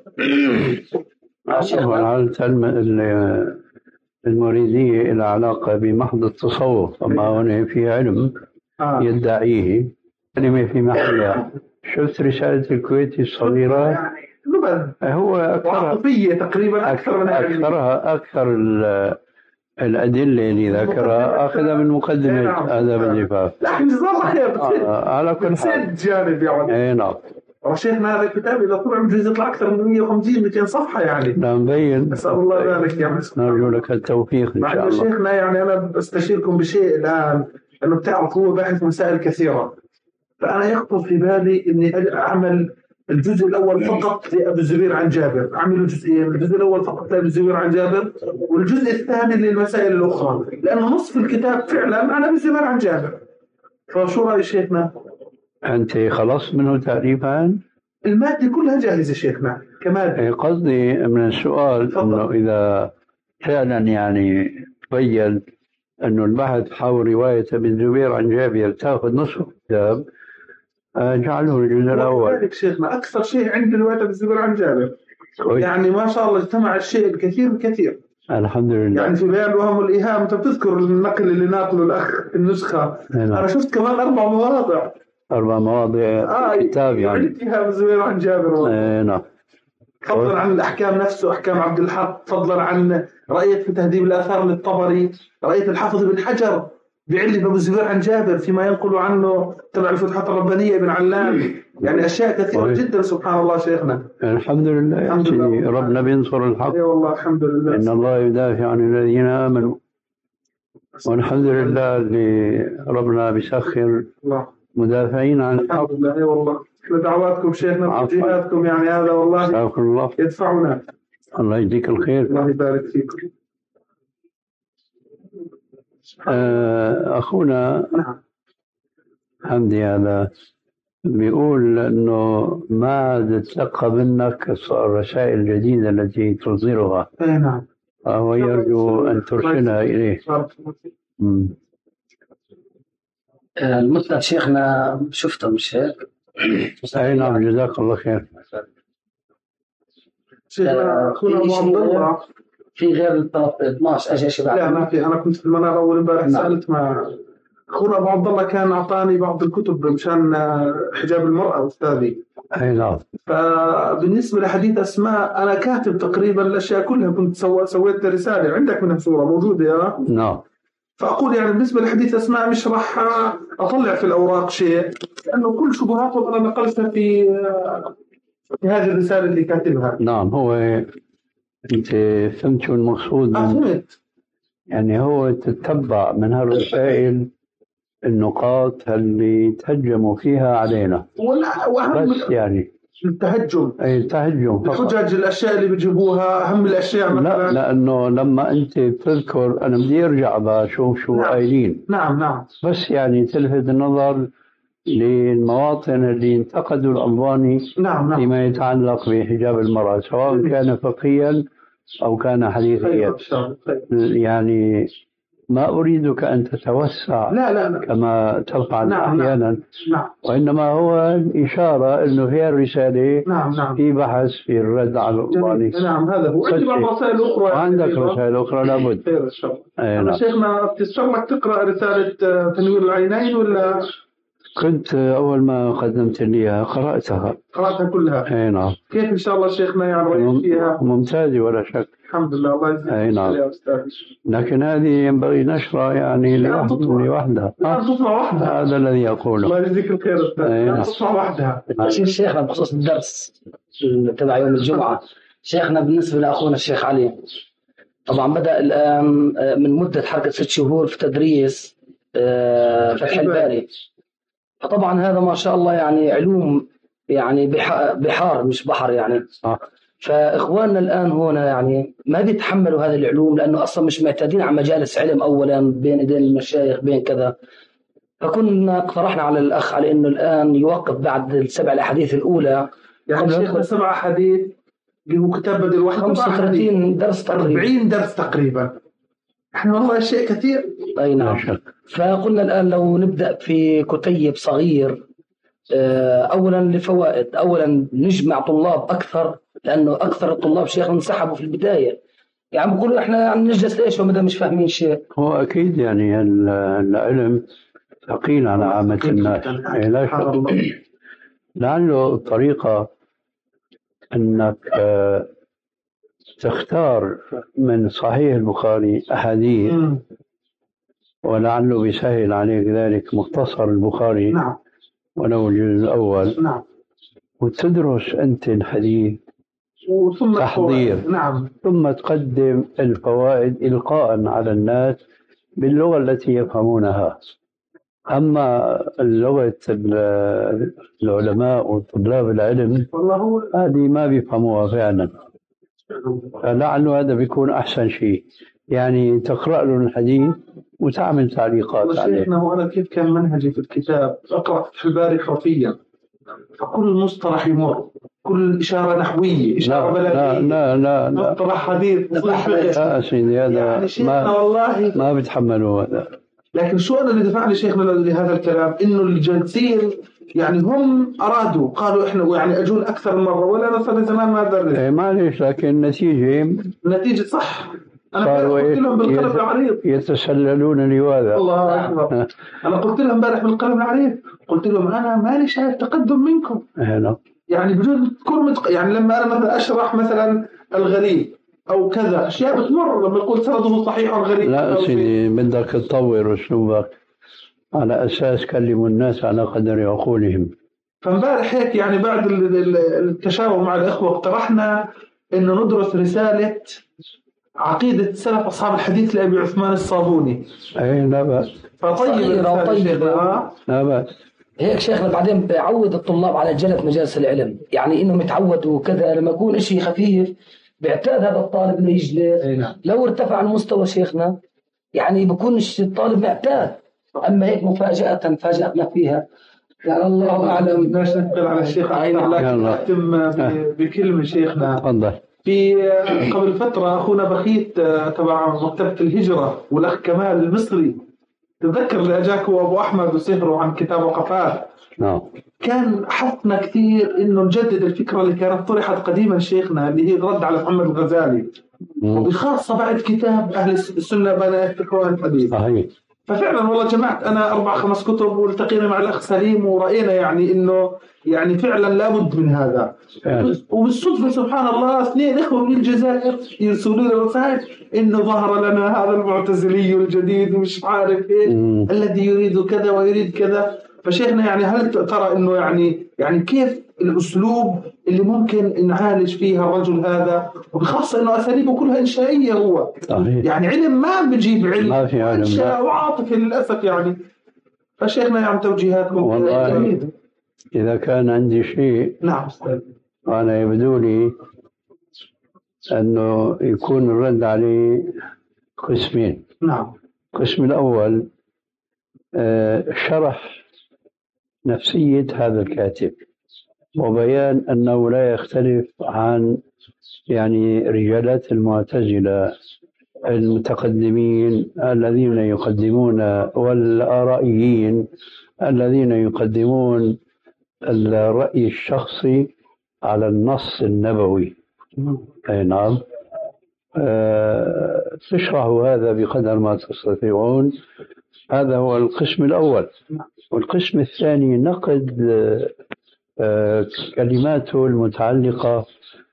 S3: المريدية إلى علاقة بمحض التصوف، أما هنا في علم يدعيه كلمة في محلها. شفت رسالة الكويتي الصغيرة؟ هو أكثرها تقريبا أكثر أكثرها أكثر الأدلة اللي ذكرها أخذها من مقدمة آداب الزفاف.
S5: لكن جزاه الله خير.
S3: على كل حال.
S5: جانب يعني.
S3: إيه نعم.
S5: وشيخنا هذا الكتاب إذا طلع بجوز يطلع أكثر من مئة وخمسين مئتين صفحة يعني.
S3: نعم مبين.
S5: أسأل الله ذلك يعني.
S3: نرجو لك التوفيق إن شاء الله.
S5: شيخنا يعني أنا بستشيركم بشيء الآن، أنه بتعرف هو باحث مسائل كثيرة، فأنا يخطر في بالي إني أعمل الجزء الأول فقط لأبو الزبير عن جابر، أعمل جزئين، الجزء الأول فقط لأبو الزبير عن جابر والجزء الثاني للمسائل الأخرى، لأنه نصف الكتاب فعلا عن أبو الزبير عن جابر. فشو رأي شيخنا؟
S3: أنت خلصت منه تقريبا؟
S5: المادة كلها جاهزة شيخنا كمادة.
S3: قصدي من السؤال فضل. أنه إذا فعلا يعني تبين أنه البحث حول رواية ابن الزبير عن جابر تأخذ نصف الكتاب، جعله الجزء الأول.
S5: ذلك شيخنا أكثر شيء عند رواية ابن الزبير عن جابر، يعني ما شاء الله اجتمع الشيء الكثير الكثير.
S3: الحمد لله.
S5: يعني في بيان وهم الإيهام أنت بتذكر النقل اللي ناقله الأخ النسخة.
S3: هنا.
S5: أنا شفت كمان أربع مواضع.
S3: أربع مواضع
S5: آه
S3: كتاب يعني.
S5: إيهام الزبير عن جابر.
S3: نعم.
S5: فضلا عن الأحكام نفسه أحكام عبد الحق، فضلا عن رأيت في تهذيب الآثار للطبري، رأيت الحافظ بن حجر بعلي بأبو الزبير عن جابر فيما ينقل عنه تبع الفتوحات الربانية بن علام، يعني أشياء كثيرة جدا سبحان الله شيخنا.
S3: الحمد لله. الحمد لله. ربنا بينصر الحق.
S5: اي والله الحمد لله.
S3: إن الله يدافع عن الذين آمنوا، والحمد لله اللي ربنا بيسخر مدافعين عن الحق.
S5: الحمد لله. اي والله دعواتكم شيخنا وتوجيهاتكم يعني هذا والله
S3: الله.
S5: يدفعنا.
S3: الله يجزيك الخير.
S5: الله يبارك فيكم.
S3: أخونا
S5: نعم.
S3: حمدي هذا بيقول أنه ما عاد تلقى منك الرسائل الجديدة التي تصدرها.
S5: أي نعم.
S3: وهو يرجو أن ترسلها إليه.
S4: المثنى شيخنا شفته مش هيك؟
S3: أي نعم جزاك الله خير.
S5: شيخنا أخونا أبو عبد الله
S4: في غير اثناشر أجي شباب؟
S5: لا ما في، أنا كنت في المنار أول امبارح سألت ما أخونا أبو عبد الله كان أعطاني بعض الكتب مشان حجاب المرأة أستاذي.
S3: أي نعم.
S5: فبالنسبة لحديث أسماء أنا كاتب تقريبا الأشياء كلها، كنت سو... سويت رسالة عندك منها صورة موجودة يا
S3: نعم.
S5: فأقول يعني بالنسبة لحديث أسماء مش راح أطلع في الأوراق شيء، لأنه كل شبهاتهم أنا نقلتها في في هذه الرسالة اللي كاتبها.
S3: نعم. هو أنت فهمت شو المقصود؟
S5: فهمت.
S3: يعني هو تتبع من هالرسائل النقاط اللي تهجموا فيها علينا.
S5: وأهم
S3: بس يعني
S5: التهجم.
S3: أي التهجم.
S5: الحجج الأشياء اللي بيجيبوها أهم الأشياء مثلا.
S3: لا لأنه لما أنت بتذكر أنا بدي أرجع بشوف شو
S5: نعم.
S3: قايلين.
S5: نعم نعم.
S3: بس يعني تلفت النظر للمواطن اللي انتقدوا الألباني.
S5: نعم نعم.
S3: فيما يتعلق بحجاب المرأة سواء كان فقهيا أو كان حديثيا. يعني ما أريدك أن تتوسع
S5: لا لا لا.
S3: كما تفعل
S5: نعم
S3: أحيانا.
S5: نعم.
S3: وإنما هو إشارة أنه هي الرسالة.
S5: نعم نعم.
S3: في بحث في الرد على الألباني.
S5: نعم هذا هو. عندي بعض رسائل أخرى.
S3: وعندك رسائل أخرى لابد.
S5: خير إن شاء الله.
S3: أنا
S5: شيخنا بتشتغلك تقرأ رسالة تنوير العينين ولا؟
S3: كنت أول ما قدمت لي قرأتها.
S5: قرأتها كلها.
S3: أي نعم.
S5: كيف إن شاء الله شيخنا يعني رأيت فيها؟
S3: ممتازة ولا شك.
S5: الحمد لله الله يجزيك.
S3: أي نعم. لكن هذه ينبغي نشرها يعني لوحدها.
S5: تطلع وحدها.
S3: هذا الذي أقوله.
S5: الله يجزيك الخير أستاذ. تطلع وحدها.
S4: شيخنا بخصوص الدرس تبع يوم الجمعة، شيخنا بالنسبة لأخونا الشيخ علي طبعا بدأ الآن من مدة حركة ست شهور في تدريس فتح الباري، فطبعا هذا ما شاء الله يعني علوم يعني بحار مش بحر يعني. فإخواننا الآن هنا يعني ما بيتحملوا هذه العلوم لأنه أصلا مش معتادين على مجالس علم أولا بين إيدين المشايخ بين كذا. فكنا اقترحنا على الأخ على إنه الآن يوقف بعد السبع الأحاديث الأولى.
S5: يعني شيخنا سبع أحاديث هو كتاب بدل واحد
S4: خمسة وثلاثين درس تقريبا،
S5: أربعين درس تقريبا. احنا والله شيء كثير.
S4: أي نعم. فقلنا الآن لو نبدأ في كتيب صغير أولا لفوائد، أولا نجمع طلاب أكثر لأنه أكثر الطلاب شيخنا انسحبوا في البداية، يعني بقولوا إحنا يعني نجلس ليش ومدى مش فاهمين شيء.
S3: هو أكيد يعني العلم ثقيل على عامة الناس لا شك. لعله الطريقة أنك تختار من صحيح البخاري أحاديث ولعله بيسهل عليك ذلك مختصر البخاري.
S5: نعم.
S3: ولو الجزء الأول.
S5: نعم.
S3: وتدرس أنت الحديث
S5: ثم
S3: تحضير.
S5: نعم.
S3: ثم تقدم الفوائد إلقاء على الناس باللغة التي يفهمونها. أما لغة العلماء وطلاب العلم هذه ما بيفهموها فعلا، فلعله هذا بيكون أحسن شيء، يعني تقرأ له الحديث وتعمل تعليقات عليه.
S5: شيخنا وأنا كيف كان منهجي في الكتاب أقرأ في الباري حرفيا، فكل مصطلح يمر، كل إشارة نحوية، إشارة بلاغية،
S3: لا لا لا
S5: مصطلح حديث،
S3: لا سيدي هذا
S5: يعني شيخنا
S3: ما
S5: والله
S3: ما بتحملوا هذا.
S5: لكن شو أنا اللي دفعني شيخنا لهذا الكلام؟ إنه الجالسين يعني هم أرادوا قالوا إحنا يعني أجون أكثر من مرة، ولا أنا صار زمان ما أدرس.
S3: إيه معليش، لكن النتيجة
S5: النتيجة صح. أنا قلت لهم بالقلم
S3: يت...
S5: العريض
S3: يتسللون لواذا.
S5: الله أكبر. أنا قلت لهم امبارح بالقلم العريض، قلت لهم أنا مالي شايف تقدم منكم.
S3: هنا.
S5: يعني بجوز تكون متق... يعني لما أنا مثلا أشرح مثلا الغريب أو كذا أشياء بتمر لما يقول سنده صحيح الغريب.
S3: لا سيدي بدك تطور أسلوبك على أساس كلموا الناس على قدر عقولهم.
S5: فامبارح هيك يعني بعد التشاور مع الإخوة اقترحنا إنه ندرس رسالة عقيدة سلف أصحاب الحديث لأبي عثمان الصابوني.
S3: أي لا بأس.
S5: فطيب
S4: طيب
S3: لا بأس.
S4: هيك شيخنا بعدين بعود الطلاب على جلد مجالس العلم، يعني إنهم يتعودوا كذا لما يكون إشي خفيف بيعتاد هذا الطالب إنه يجلس. لو ارتفع المستوى شيخنا يعني بكون الطالب معتاد، أما هيك مفاجأة فاجأتنا فيها يعني الله أعلم.
S5: بدناش ننقل على الشيخ أكثر، لكن أختم بكلمة شيخنا.
S3: تفضل.
S5: في قبل فترة أخونا بخيت تبع مكتبة الهجرة والأخ كمال المصري، تذكر اللي أجاك وأبو أحمد وسهروا عن كتاب وقفات.
S3: نعم.
S5: كان حثنا كثير إنه نجدد الفكرة اللي كانت طرحت قديما شيخنا اللي هي الرد على محمد الغزالي، وبخاصة بعد كتاب أهل السنة بنات إخوان الحديث.
S3: صحيح.
S5: ففعلا والله جمعت أنا أربع خمس كتب والتقينا مع الأخ سليم ورأينا يعني إنه يعني فعلا لابد من هذا. فعلا. وبالصدفة سبحان الله اثنين إخوة من الجزائر يرسلوا لي رسائل إنه ظهر لنا هذا المعتزلي الجديد ومش عارف إيه الذي يريد كذا ويريد كذا. فشيخنا يعني هل ترى إنه يعني يعني كيف الأسلوب اللي ممكن نعالج فيها الرجل هذا، وبخاصة إنه أساليبه كلها إنشائية هو.
S3: صحيح.
S5: يعني علم ما بيجيب علم،
S3: ما في علم
S5: إنشاء وعاطفة للأسف يعني. فشيخنا يعني توجيهاتكم.
S3: والله إذا كان عندي شيء.
S5: نعم.
S3: أنا يبدو لي أنه يكون الرد عليه قسمين.
S5: نعم.
S3: القسم الأول شرح نفسية هذا الكاتب وبيان أنه لا يختلف عن يعني رجالات المعتزلة المتقدمين الذين يقدمون والآرائيين الذين يقدمون الرأي الشخصي على النص النبوي. أي نعم. أه تشرحوا هذا بقدر ما تستطيعون. هذا هو القسم الأول. والقسم الثاني نقد أه كلماته المتعلقة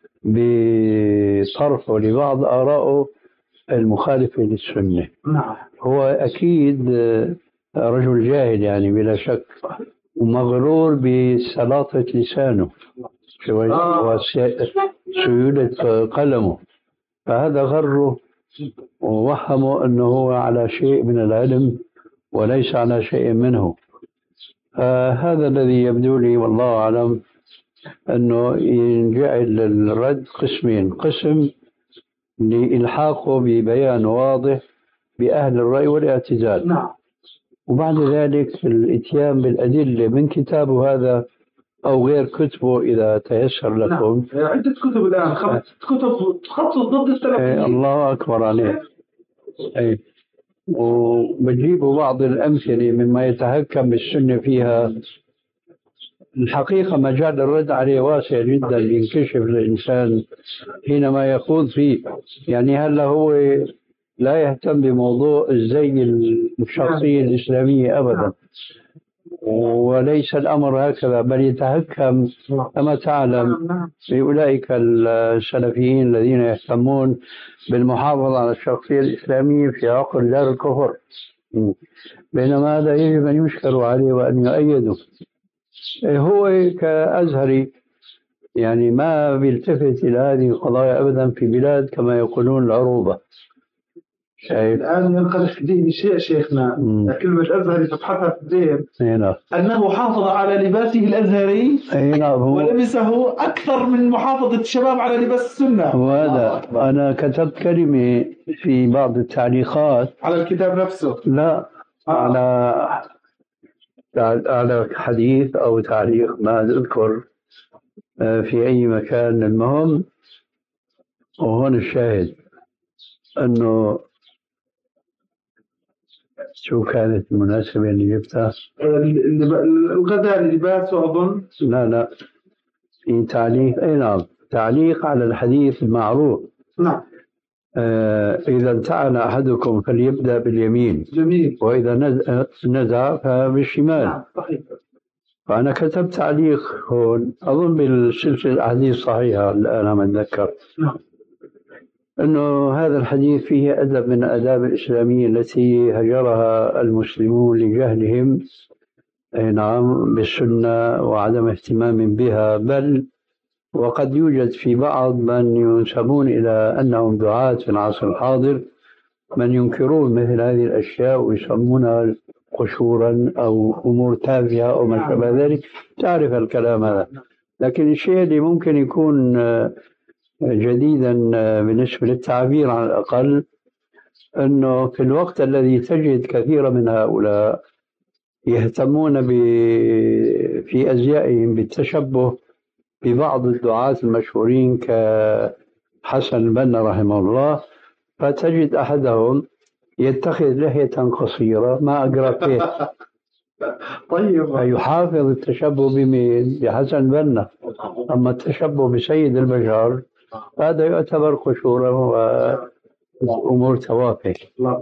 S3: بطرحه لبعض آرائه المخالفة للسنة.
S5: نعم.
S3: هو أكيد رجل جاهل يعني بلا شك، ومغرور بسلاطة لسانه وسيولة قلمه، فهذا غره ووهمه أنه هو على شيء من العلم وليس على شيء منه. فهذا الذي يبدو لي والله أعلم أنه ينجعل الرد قسمين: قسم لإلحاقه ببيان واضح بأهل الرأي والاعتزال،
S5: نعم،
S3: وبعد ذلك الإتيان بالأدلة من كتابه هذا أو غير كتبه إذا تيسر لكم.
S5: نعم. عدة كتب الآن، خمس كتب تخصص ضد السلفيين.
S3: الله أكبر عليه. أي. وبجيبوا بعض الأمثلة مما يتهكم بالسنة فيها. الحقيقة مجال الرد عليه واسع جدا، ينكشف للإنسان حينما يخوض فيه. يعني هلا هو لا يهتم بموضوع الزي الشخصية الإسلامية أبدا، وليس الأمر هكذا، بل يتهكم كما تعلم بأولئك السلفيين الذين يهتمون بالمحافظة على الشخصية الإسلامية في عقل دار الكفر، بينما هذا يجب أن يشكر عليه وأن يؤيده. هو كأزهري يعني ما بيلتفت إلى هذه القضايا أبدا في بلاد كما يقولون العروبة.
S5: الآن ينقلح في ذهني شيء شيخنا، كلمة أزهري تبحثها في الذهن أنه حافظ على لباسه الأزهري ولبسه أكثر من محافظة الشباب على لباس السنة.
S3: وهذا أنا كتبت كلمة في بعض التعليقات
S5: على الكتاب نفسه،
S3: لا آه. على على حديث أو تعليق ما أذكر في أي مكان. المهم وهون الشاهد أنه شو كانت المناسبة اللي جبتها؟
S5: الغداء لباسه أظن.
S3: لا لا في تعليق، أي نعم، تعليق على الحديث المعروف.
S5: نعم.
S3: آه إذا انتعل أحدكم فليبدأ باليمين.
S5: جميل.
S3: وإذا نزع فبالشمال.
S5: نعم صحيح.
S3: فأنا كتبت تعليق هون أظن بالسلسلة الأحاديث الصحيحة الآن ما أتذكر.
S5: نعم.
S3: أنه هذا الحديث فيه أدب من الآداب الإسلامية التي هجرها المسلمون لجهلهم نعم بالسنة وعدم اهتمام بها، بل وقد يوجد في بعض من ينسبون إلى أنهم دعاة في العصر الحاضر من ينكرون مثل هذه الأشياء ويسمونها قشورا أو أمور تافهة أو ما شابه ذلك. تعرف الكلام هذا. لكن الشيء اللي ممكن يكون جديدا بالنسبة للتعبير على الأقل أنه في الوقت الذي تجد كثير من هؤلاء يهتمون في أزيائهم بالتشبه ببعض الدعاة المشهورين كحسن البنا رحمه الله، فتجد أحدهم يتخذ لحية قصيرة ما أقرأ فيه
S5: طيب
S3: فيحافظ التشبه بمين؟ بحسن البنا. أما التشبه بسيد البشر هذا يعتبر قشورا وأمور توافه.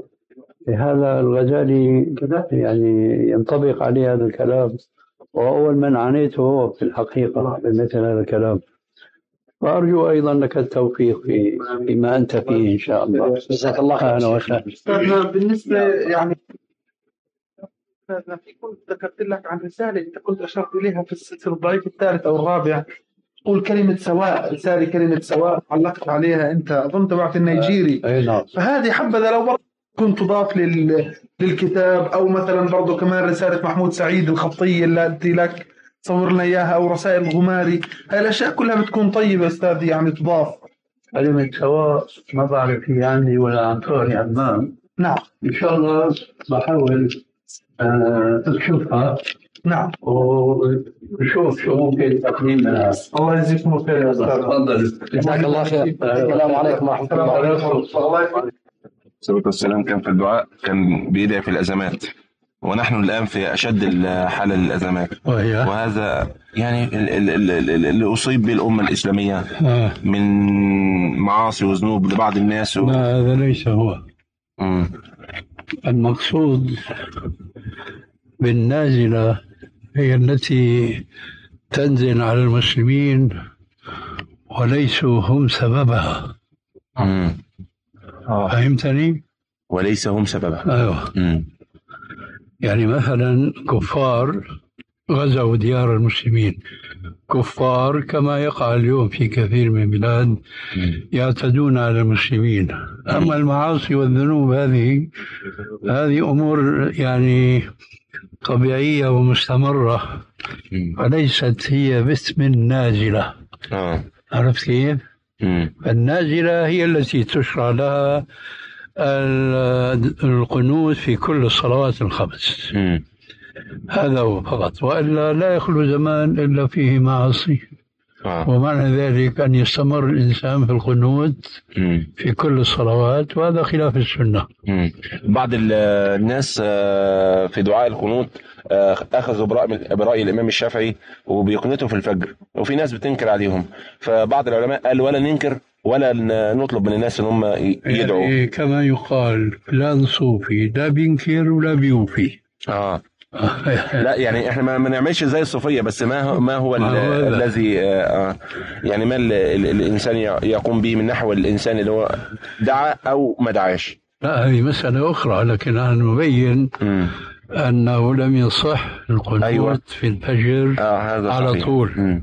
S3: هذا الغزالي يعني ينطبق عليه هذا الكلام، وأول من عانيته هو في الحقيقة بمثل هذا الكلام. وأرجو أيضا لك التوفيق في فيما أنت فيه إن شاء الله.
S4: جزاك الله خير.
S3: أهلا وسهلا.
S5: أستاذنا بالنسبة يعني أستاذنا في كنت ذكرت لك عن رسالة أنت كنت أشرت إليها في السلسلة الضعيف الثالث أو الرابع، تقول كلمة سواء، رسالة كلمة سواء علقت عليها أنت أظن تبعت النيجيري.
S3: أي نعم.
S5: فهذه حبذا لو برضه كنت تضاف لل... للكتاب، أو مثلا برضه كمان رسالة محمود سعيد الخطية التي لك صور لنا إياها، أو رسائل الغماري. هاي الأشياء كلها بتكون طيبة أستاذ يعني تضاف.
S3: كلمة سواء ما بعرف هي عندي ولا عن طاري أمام.
S5: نعم
S3: إن شاء الله بحاول أشوفها.
S5: نعم
S3: وشوف شو ممكن تقديمها.
S5: الله يجزيكم الخير يا أستاذ.
S3: تفضل.
S4: جزاك الله خير. السلام عليكم ورحمة الله
S5: وبركاته.
S6: الصلاة والسلام كان في الدعاء، كان بيدعي في الأزمات، ونحن الآن في أشد الحالة للأزمات، وهذا يعني اللي أصيب به الأمة الإسلامية من معاصي وذنوب لبعض الناس و...
S3: لا هذا ليس هو.
S6: مم.
S3: المقصود بالنازلة هي التي تنزل على المسلمين وليسوا هم سببها.
S6: مم.
S3: فهمتني؟
S6: وليس هم سببها.
S3: أيوة.
S6: مم.
S3: يعني مثلا كفار غزوا ديار المسلمين، كفار كما يقع اليوم في كثير من البلاد يعتدون على المسلمين. أما المعاصي والذنوب هذه هذه أمور يعني طبيعية ومستمرة وليست هي باسم النازلة.
S6: آه.
S3: عرفت كيف؟
S6: مم.
S3: النازلة هي التي تشرع لها القنوت في كل الصلوات الخمس.
S6: مم.
S3: هذا هو فقط، وإلا لا يخلو زمان إلا فيه معاصي.
S6: آه.
S3: ومعنى ذلك أن يستمر الإنسان في القنوت
S6: مم.
S3: في كل الصلوات، وهذا خلاف السنة.
S6: مم. بعض ال- الناس آه، في دعاء القنوت آه، أخذوا برأي برأي الإمام الشافعي وبيقنتوا في الفجر، وفي ناس بتنكر عليهم. فبعض العلماء قال ولا ننكر ولا ن- نطلب من الناس إن هم ي- يدعوا.
S3: يعني كما يقال فلان صوفي لا بينكر ولا بيوفي.
S6: آه. لا يعني احنا ما ما نعملش زي الصوفية، بس ما هو ما هو ال-
S3: ما هو هذا.
S6: الذي آه، آه، يعني ما ال- ال- الانسان ي- يقوم به من نحو الانسان اللي هو دعا او ما دعاش.
S3: لا، هذه مسألة أخرى، لكن نحن نبين
S6: مم.
S3: أنه لم يصح القنوت
S6: أيوة.
S3: في الفجر
S6: اه هذا
S3: على
S6: صحيح.
S3: طول.
S6: مم.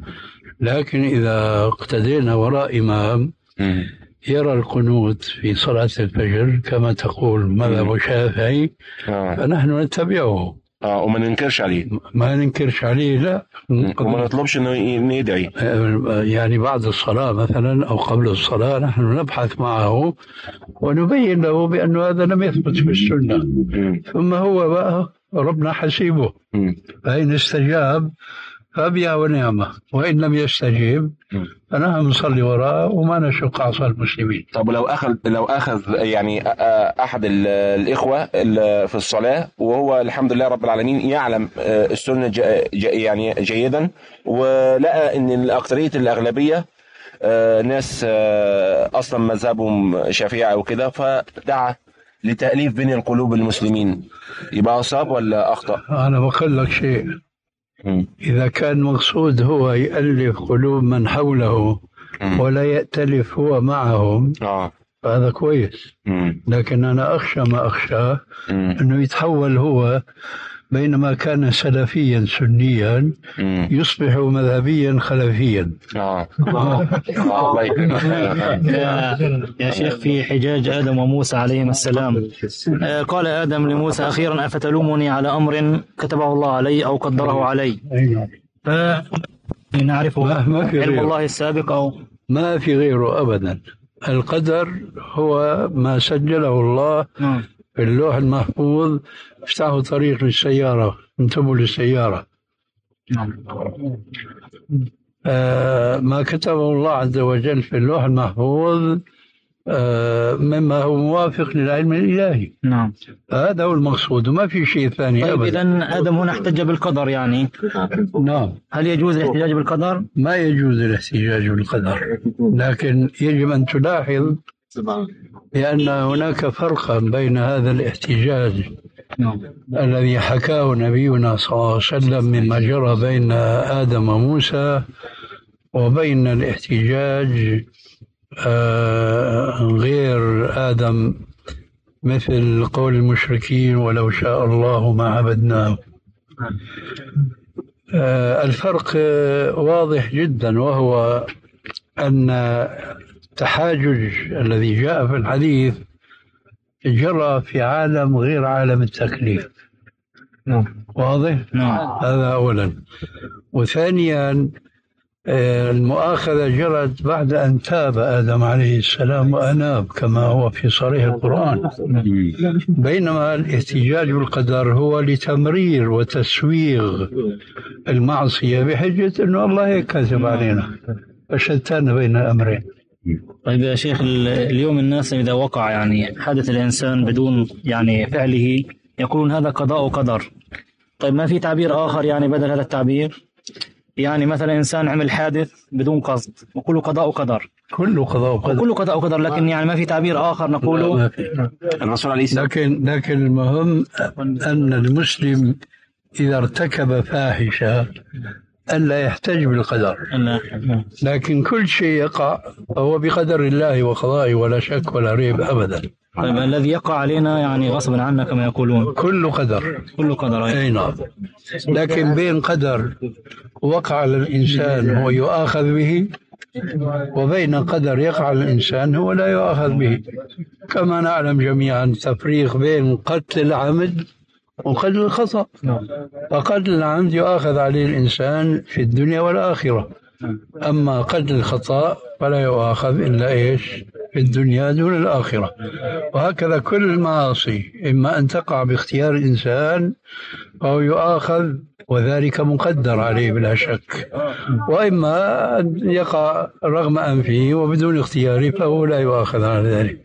S3: لكن إذا اقتدينا وراء إمام
S6: مم.
S3: يرى القنوت في صلاة الفجر كما تقول مذهب الشافعي،
S6: اه
S3: فنحن نتبعه،
S6: اه وما ننكرش عليه،
S3: ما ننكرش عليه. لا،
S6: وما نطلبش انه ي- إنه يدعي.
S3: يعني بعد الصلاة مثلا أو قبل الصلاة نحن نبحث معه ونبين له بأن هذا لم يثبت في السنة،
S6: مم.
S3: ثم هو بقى ربنا حسيبه،
S6: مم.
S3: فإن استجاب فبها ونعمة، وإن لم يستجيب
S6: مم.
S3: فنحن نصلي وراءه وما نشق عصا المسلمين.
S6: طب لو اخذ لو اخذ يعني أ- أ- احد ال- الاخوه ال- في الصلاه، وهو الحمد لله رب العالمين يعلم آه، السنه ج- ج- يعني جيدا، ولقى ان الاكثريه الاغلبيه آه، ناس آه، اصلا مذهبهم شافعي او كده، فدعا لتاليف بين القلوب المسلمين، يبقى اصاب ولا اخطا؟
S3: أنا بقول لك شيء،
S6: مم.
S3: إذا كان مقصود هو يألف قلوب من حوله
S6: مم.
S3: ولا يأتلف هو معهم
S6: اه
S3: فهذا كويس.
S6: مم.
S3: لكن أنا أخشى ما أخشاه
S6: مم.
S3: أنه يتحول هو، بينما كان سلفيا سنيا
S6: مم.
S3: يصبح مذهبيا خلفيا.
S6: اه آه، الله يكرمك.
S7: يا, يا شيخ، في حجاج آدم وموسى عليهما السلام، آه، قال آدم لموسى: أخيرا أفتلومني على أمر كتبه الله علي أو قدره علي؟ فنعرفه
S3: ما- ما في
S7: علم
S3: غيره.
S7: الله السابق أو
S3: ما في غيره أبدا. القدر هو ما سجله الله
S7: نعم.
S3: في اللوح المحفوظ. افتحوا طريق للسيارة، انتبهوا للسيارة.
S7: نعم.
S3: آه ما كتبه الله عز وجل في اللوح المحفوظ آه مما هو موافق للعلم الإلهي.
S7: نعم.
S3: هذا هو المقصود وما في شيء ثاني
S7: طيب،
S3: أبدا.
S7: إذا آدم هنا احتج بالقدر، يعني
S3: نعم،
S7: هل يجوز الاحتجاج بالقدر؟
S3: ما يجوز الاحتجاج بالقدر، لكن يجب أن تلاحظ بأن هناك فرقا بين هذا الاحتجاج
S7: نعم.
S3: الذي حكاه نبينا صلى الله عليه وسلم مما جرى بين آدم وموسى، وبين الاحتجاج آه غير آدم، مثل قول المشركين ولو شاء الله ما عبدناه. آه الفرق آه واضح جدا، وهو أن التحاجج الذي جاء في الحديث جرى في عالم غير عالم التكليف.
S7: نعم.
S3: واضح؟
S7: نعم.
S3: هذا أولا. وثانيا آه، المؤاخذة جرت بعد أن تاب آدم عليه السلام وأناب كما هو في صريح القرآن، بينما الاحتجاج بالقدر هو لتمرير وتسويغ المعصية بحجة أنه الله يكذب علينا، فشتان بين الأمرين.
S7: طيب يا شيخ، ال- اليوم الناس إذا وقع يعني حدث الإنسان بدون يعني فعله يقولون هذا قضاء وقدر. طيب، ما في تعبير آخر يعني بدل هذا التعبير؟ يعني مثلا إنسان عمل حادث بدون قصد وكله قضاء وقدر،
S3: كله قضاء وقدر،
S7: كله قضاء وقدر، لكن يعني ما في تعبير آخر نقوله؟
S3: ما في.
S6: الرسول عليه السلام
S3: لكن لكن المهم أن المسلم إذا ارتكب فاحشة ألا يحتج بالقدر،
S7: ألا.
S3: لكن كل شيء يقع فهو بقدر الله وقضائه ولا شك ولا ريب أبدا.
S7: طيب، الذي يقع علينا يعني غصبا عنا كما يقولون
S3: كله قدر.
S7: كله قدر.
S3: أي نعم. لكن بين قدر وقع على الإنسان هو يؤاخذ به، وبين قدر يقع على الإنسان هو لا يؤاخذ به، كما نعلم جميعا تفريق بين قتل العمد وقتل الخطأ. فقتل العمد يؤاخذ عليه الإنسان في الدنيا والآخرة، أما قتل الخطأ فلا يؤاخذ إلا إيش في الدنيا دون الآخرة. وهكذا كل المعاصي إما أن تقع باختيار الإنسان أو يؤاخذ وذلك مقدر عليه بلا شك، وإما أن يقع رغم أنفه وبدون اختياره فهو لا يؤاخذ على ذلك.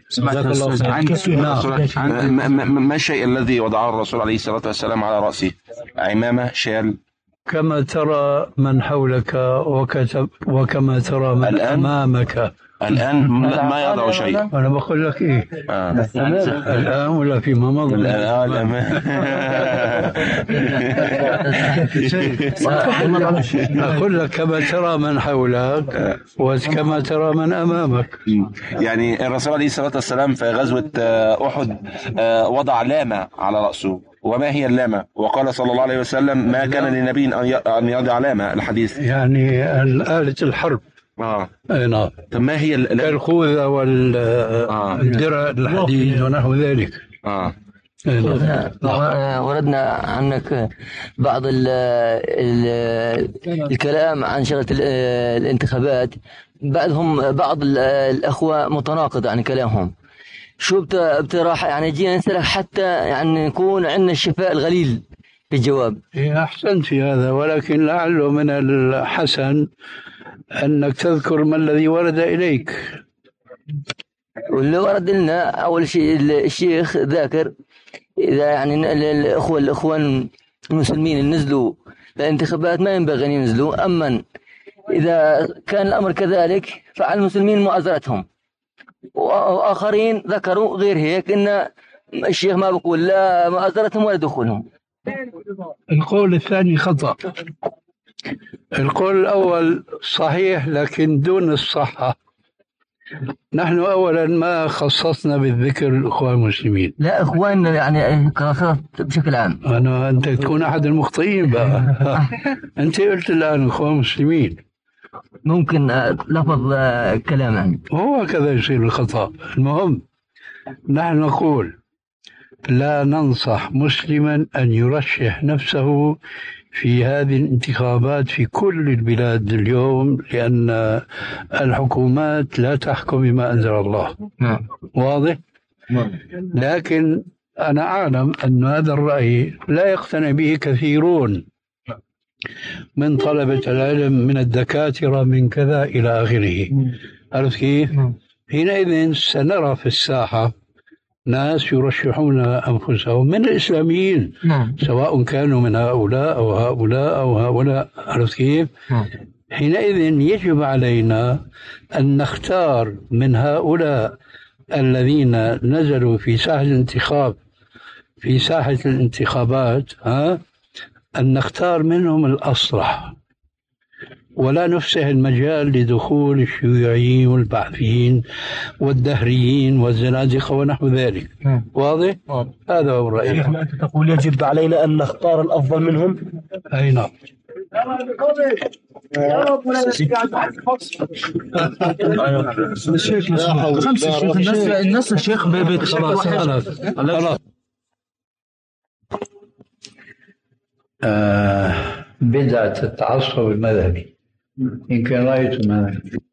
S6: ما الشيء الذي وضعه الرسول عليه الصلاة والسلام على رأسه؟ عمامة، شال؟
S3: كما ترى من حولك وكتب وكما ترى من الآن؟ أمامك
S6: الآن ما يضع شيء.
S3: أنا بقول لك إيه
S6: آه.
S3: الآن ولا فيما مضى؟
S6: الآن
S3: أقول لك كما ترى من حولك وكما ترى من أمامك.
S6: يعني الرسول عليه الصلاة والسلام في غزوة أحد وضع لامة على رأسه. وما هي اللامة؟ وقال صلى الله عليه وسلم ما كان للنبي أن يضع لامة، الحديث
S3: يعني آلة الحرب.
S6: آه.
S3: نعم.
S6: طب ما هي
S3: الخوذة والدرع الحديد ونحو ذلك.
S6: آه.
S8: وردنا عنك بعض ال ال الكلام عن شغلة الانتخابات، بعضهم بعض الأخوة متناقض عن كلامهم. شو بتراح يعني جينا نسألك حتى يعني يكون عندنا الشفاء الغليل في الجواب.
S3: أحسنت في هذا، ولكن لعله من الحسن أنك تذكر ما الذي ورد إليك.
S8: واللي ورد لنا أول شيء الشيخ ذاكر إذا يعني الأخوة الأخوان المسلمين اللي نزلوا الانتخابات ما ينبغي أن ينزلوا، أما إذا كان الأمر كذلك فعلى المسلمين مؤازرتهم. وآخرين ذكروا غير هيك إن الشيخ ما بقول لا مؤازرتهم ولا دخولهم.
S3: القول الثاني خطأ. القول الأول صحيح لكن دون الصحة. نحن أولا ما خصصنا بالذكر الأخوان المسلمين،
S8: لا إخوان يعني بشكل عام.
S3: أنا أنت تكون أحد المخطئين بقى. أنت قلت الآن أخوان مسلمين،
S8: ممكن لفظ كلام يعني.
S3: هو كذا يصير الخطأ. المهم نحن نقول لا ننصح مسلما أن يرشح نفسه في هذه الانتخابات في كل البلاد اليوم، لأن الحكومات لا تحكم بما أنزل الله. واضح؟ لكن أنا أعلم أن هذا الرأي لا يقتنع به كثيرون من طلبة العلم، من الدكاترة، من كذا إلى آخره. عرفت كيف؟ حينئذ سنرى في الساحة ناس يرشحون أنفسهم من الإسلاميين، سواء كانوا من هؤلاء أو هؤلاء أو هؤلاء. عرفت كيف؟ حينئذ يجب علينا أن نختار من هؤلاء الذين نزلوا في ساحة الانتخاب في ساحة الانتخابات ها أن نختار منهم الأصلح، ولا نفسح المجال لدخول الشيوعيين والبعثيين والدهريين والزنادقة ونحو ذلك. واضح؟ هذا هو الرأي.
S9: أنت تقول يجب علينا أن نختار الأفضل منهم.
S3: أي نعم.
S9: الناس الشيخ
S3: خلاص خلاص. آه بدعة التعصب المذهبي، إن كان رأيت ماذا